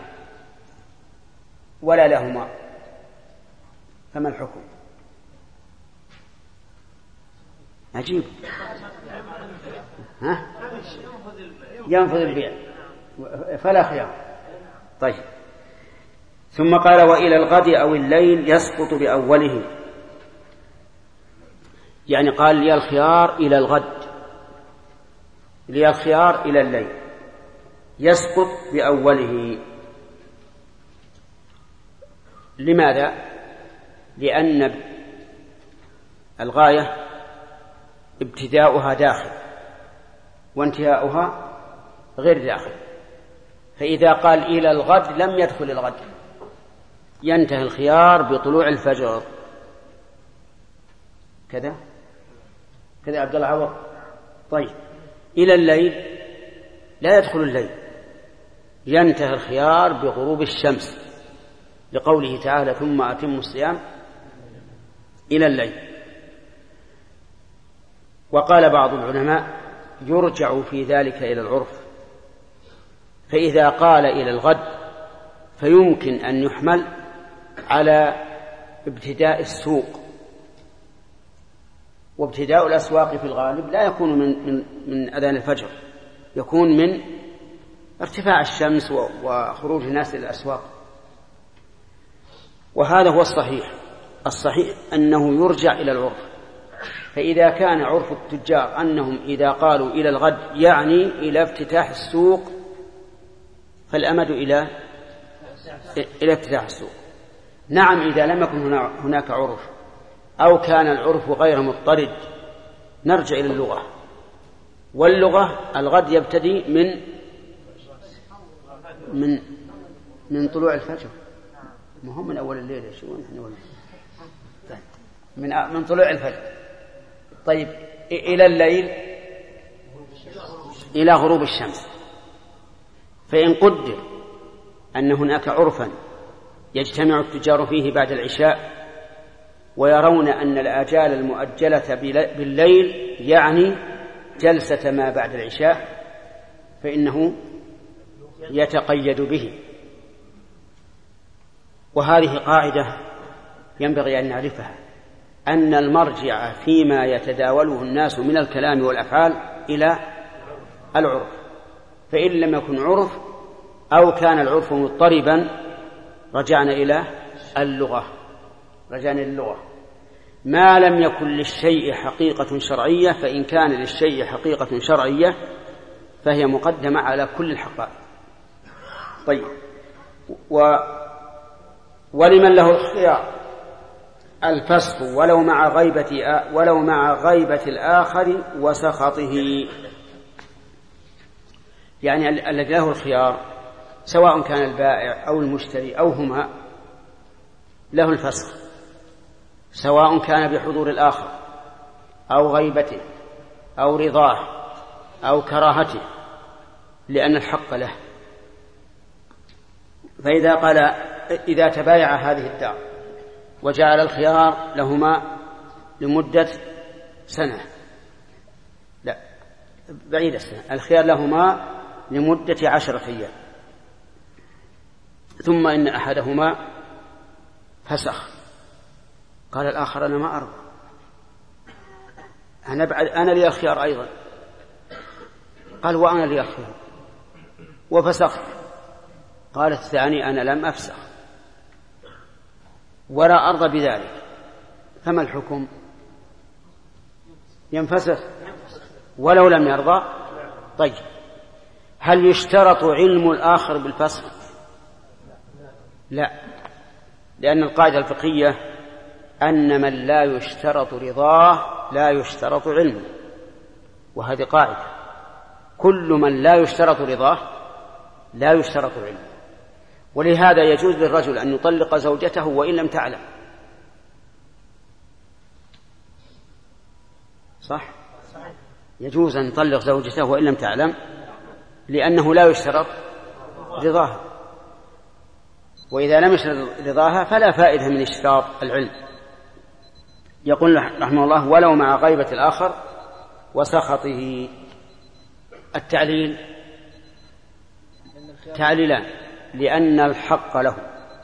ولا لهما فما الحكم؟ عجيب. ينفذ البيع فلا خيار. طيب ثم قال وإلى الغد أو الليل يسقط بأوله، يعني قال لي الخيار إلى الغد، لي الخيار إلى الليل، يسقط بأوله. لماذا؟ لأن الغاية ابتداؤها داخل وانتهاؤها غير داخل، فإذا قال إلى الغد لم يدخل الغد، ينتهي الخيار بطلوع الفجر. كذا عبد الله عوض. طيب إلى الليل لا يدخل الليل، ينتهي الخيار بغروب الشمس لقوله تعالى ثم أتموا الصيام إلى الليل. وقال بعض العلماء يرجع في ذلك إلى العرف، فإذا قال إلى الغد فيمكن أن يحمل على ابتداء السوق، وابتداء الأسواق في الغالب لا يكون من أذان الفجر، يكون من ارتفاع الشمس وخروج الناس إلى الأسواق. وهذا هو الصحيح أنه يرجع إلى العرف. فإذا كان عرف التجار أنهم إذا قالوا إلى الغد يعني إلى افتتاح السوق، فالأمد إلى افتتاح السوق. نعم إذا لم يكن هناك عرف أو كان العرف غير مضطرد نرجع إلى اللغة، واللغة الغد يبتدي من طلوع الفجر، ما هم من أول الليل من طلوع الفجر. طيب إلى الليل إلى غروب الشمس. فإن قدر أن هناك عرفا يجتمع التجار فيه بعد العشاء ويرون أن الآجال المؤجلة بالليل يعني جلسة ما بعد العشاء فإنه يتقيد به. وهذه قاعدة ينبغي أن نعرفها، أن المرجع فيما يتداوله الناس من الكلام والأفعال إلى العرف، فإن لم يكن عرف أو كان العرف مضطربا رجعنا إلى اللغة. ما لم يكن للشيء حقيقة شرعية، فإن كان للشيء حقيقة شرعية فهي مقدمة على كل الحقائق. طيب، ولمن له الخيار الفسخ ولو مع غيبة الآخر وسخطه، يعني الذي له الخيار سواء كان البائع أو المشتري أو هما له الفسخ، سواء كان بحضور الآخر أو غيبته أو رضاه أو كراهته، لأن الحق له. فإذا قال إذا تبايع هذه الدار وجعل الخيار لهما لمدة سنة، لا بعيد السنة، الخيار لهما لمدة 10 أيام، ثم إن أحدهما فسخ، قال الآخر أنا ما أرضى، أنا لي الخيار أيضا، قال وأنا لي الخيار وفسخت، قال الثاني أنا لم أفسخ ولا أرضى بذلك، فما الحكم؟ ينفسخ ولو لم يرضى. طيب، هل يشترط علم الآخر بالفسخ؟ لا، لأن القاعدة الفقهية أن من لا يشترط رضاه لا يشترط علمه، وهذه قاعدة، كل من لا يشترط رضاه لا يشترط علمه. ولهذا يجوز للرجل أن يطلق زوجته وإن لم تعلم، صح؟ يجوز أن يطلق زوجته وإن لم تعلم، لأنه لا يشترط رضاها، وإذا لم يشترط رضاها فلا فائدة من اشتراط العلم. يقول رحمه الله ولو مع غيبة الآخر وسخطه. التعليل تعليلان، لأن الحق له،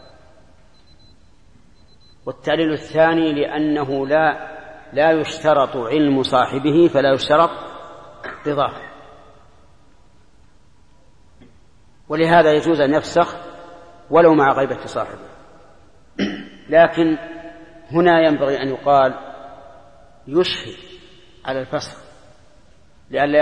والتعليل الثاني لأنه لا يشترط علم صاحبه فلا يشترط رضاه، ولهذا يجوز أن يفسخ ولو مع غيبة صاحبه. لكن هنا ينبغي أن يقال يشهد على الفسخ لئلا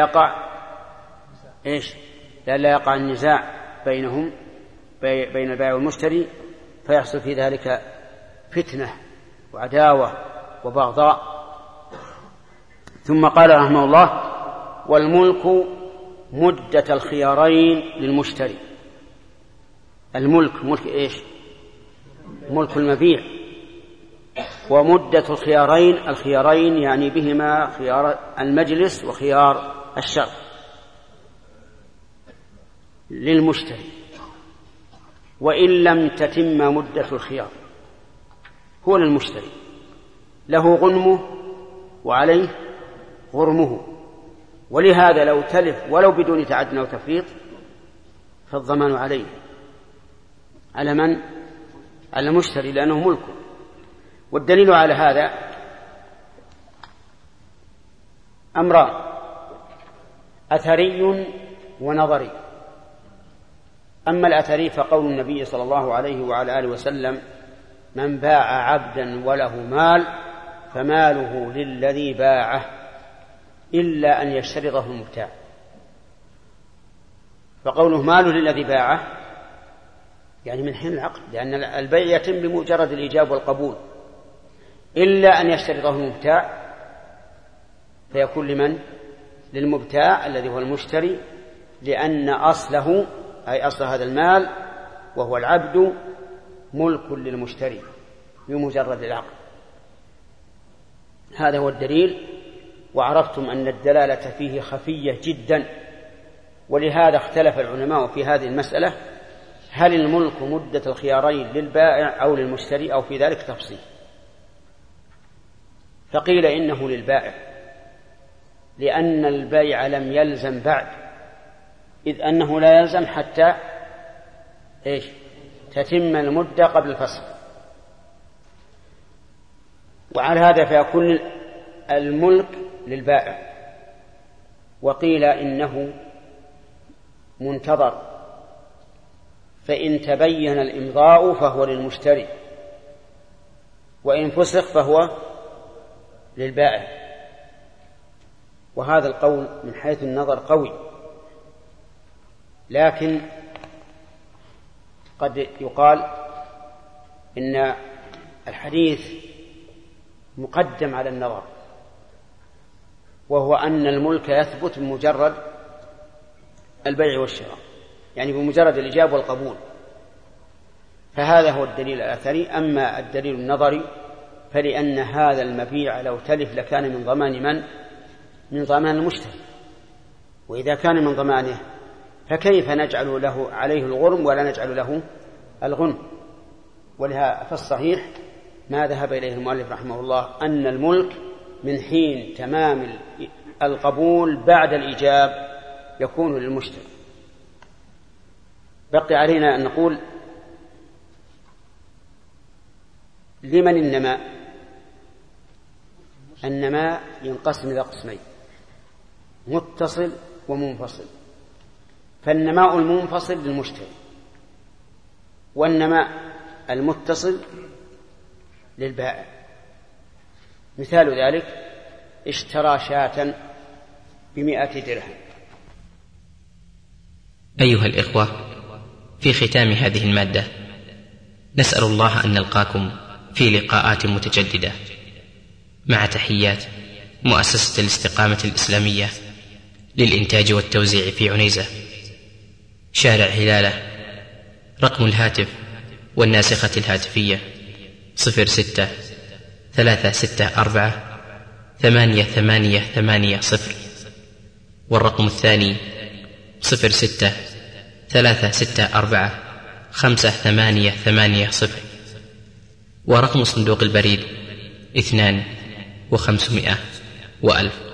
يقع النزاع بينهم بين البائع والمشتري فيحصل في ذلك فتنة وعداوة وبغضاء. ثم قال رحمه الله والملك مدة الخيارين للمشتري. الملك ملك إيش؟ ملك المبيع. ومدة الخيارين يعني بهما خيار المجلس وخيار الشرط للمشتري، وإن لم تتم مدة الخيار هو للمشتري، له غنمه وعليه غرمه، ولهذا لو تلف ولو بدون تعد أو تفريط فالضمان عليه، على من؟ على المشتري لأنه ملكه. والدليل على هذا أمران، أثري ونظري. أما الأثري فقول النبي صلى الله عليه وعلى آله وسلم من باع عبدا وله مال فماله للذي باعه إلا أن يشترطه المبتاع. فقوله ماله للذي باعه يعني من حين العقد، لأن البيع يتم بمجرد الإيجاب والقبول، إلا أن يشترطه المبتاع فيكون لمن؟ للمبتاع الذي هو المشتري، لأن أصله أي أصل هذا المال وهو العبد ملك للمشتري بمجرد العقد. هذا هو الدليل. وعرفتم أن الدلالة فيه خفية جدا، ولهذا اختلف العلماء في هذه المسألة، هل الملك مدة الخيارين للبائع أو للمشتري، أو في ذلك تفصيل. فقيل إنه للبائع، لأن البيع لم يلزم بعد، إذ أنه لا يلزم حتى تتم المدة قبل الفسخ. وعلى هذا فيكون الملك للبائع. وقيل إنه منتظر، فإن تبين الإمضاء فهو للمشتري، وإن فسخ فهو للبائع. وهذا القول من حيث النظر قوي، لكن قد يقال إن الحديث مقدم على النظر، وهو أن الملك يثبت بمجرد البيع والشراء، يعني بمجرد الإجابة والقبول. فهذا هو الدليل الأثري. أما الدليل النظري فلأن هذا المبيع لو تلف لكان من ضمان من؟ من ضمان المشتري، وإذا كان من ضمانه فكيف نجعل له عليه الغرم ولا نجعل له الغنم؟ ولها فالصحيح ما ذهب إليه المؤلف رحمه الله أن الملك من حين تمام القبول بعد الإيجاب يكون للمشتري. بقي علينا أن نقول لمن النماء؟ النماء ينقسم إلى قسمين، متصل ومنفصل. فالنماء المنفصل للمشتري، والنماء المتصل للبائع. مثال ذلك اشترى شاة ب100 درهم. أيها الإخوة، في ختام هذه المادة نسأل الله أن نلقاكم في لقاءات متجددة، مع تحيات مؤسسة الاستقامة الإسلامية للإنتاج والتوزيع في عنيزة، شارع هلالة. رقم الهاتف والناسخة الهاتفية 06-364-8880، والرقم الثاني 06-364-5880، ورقم صندوق البريد 2500 و1000.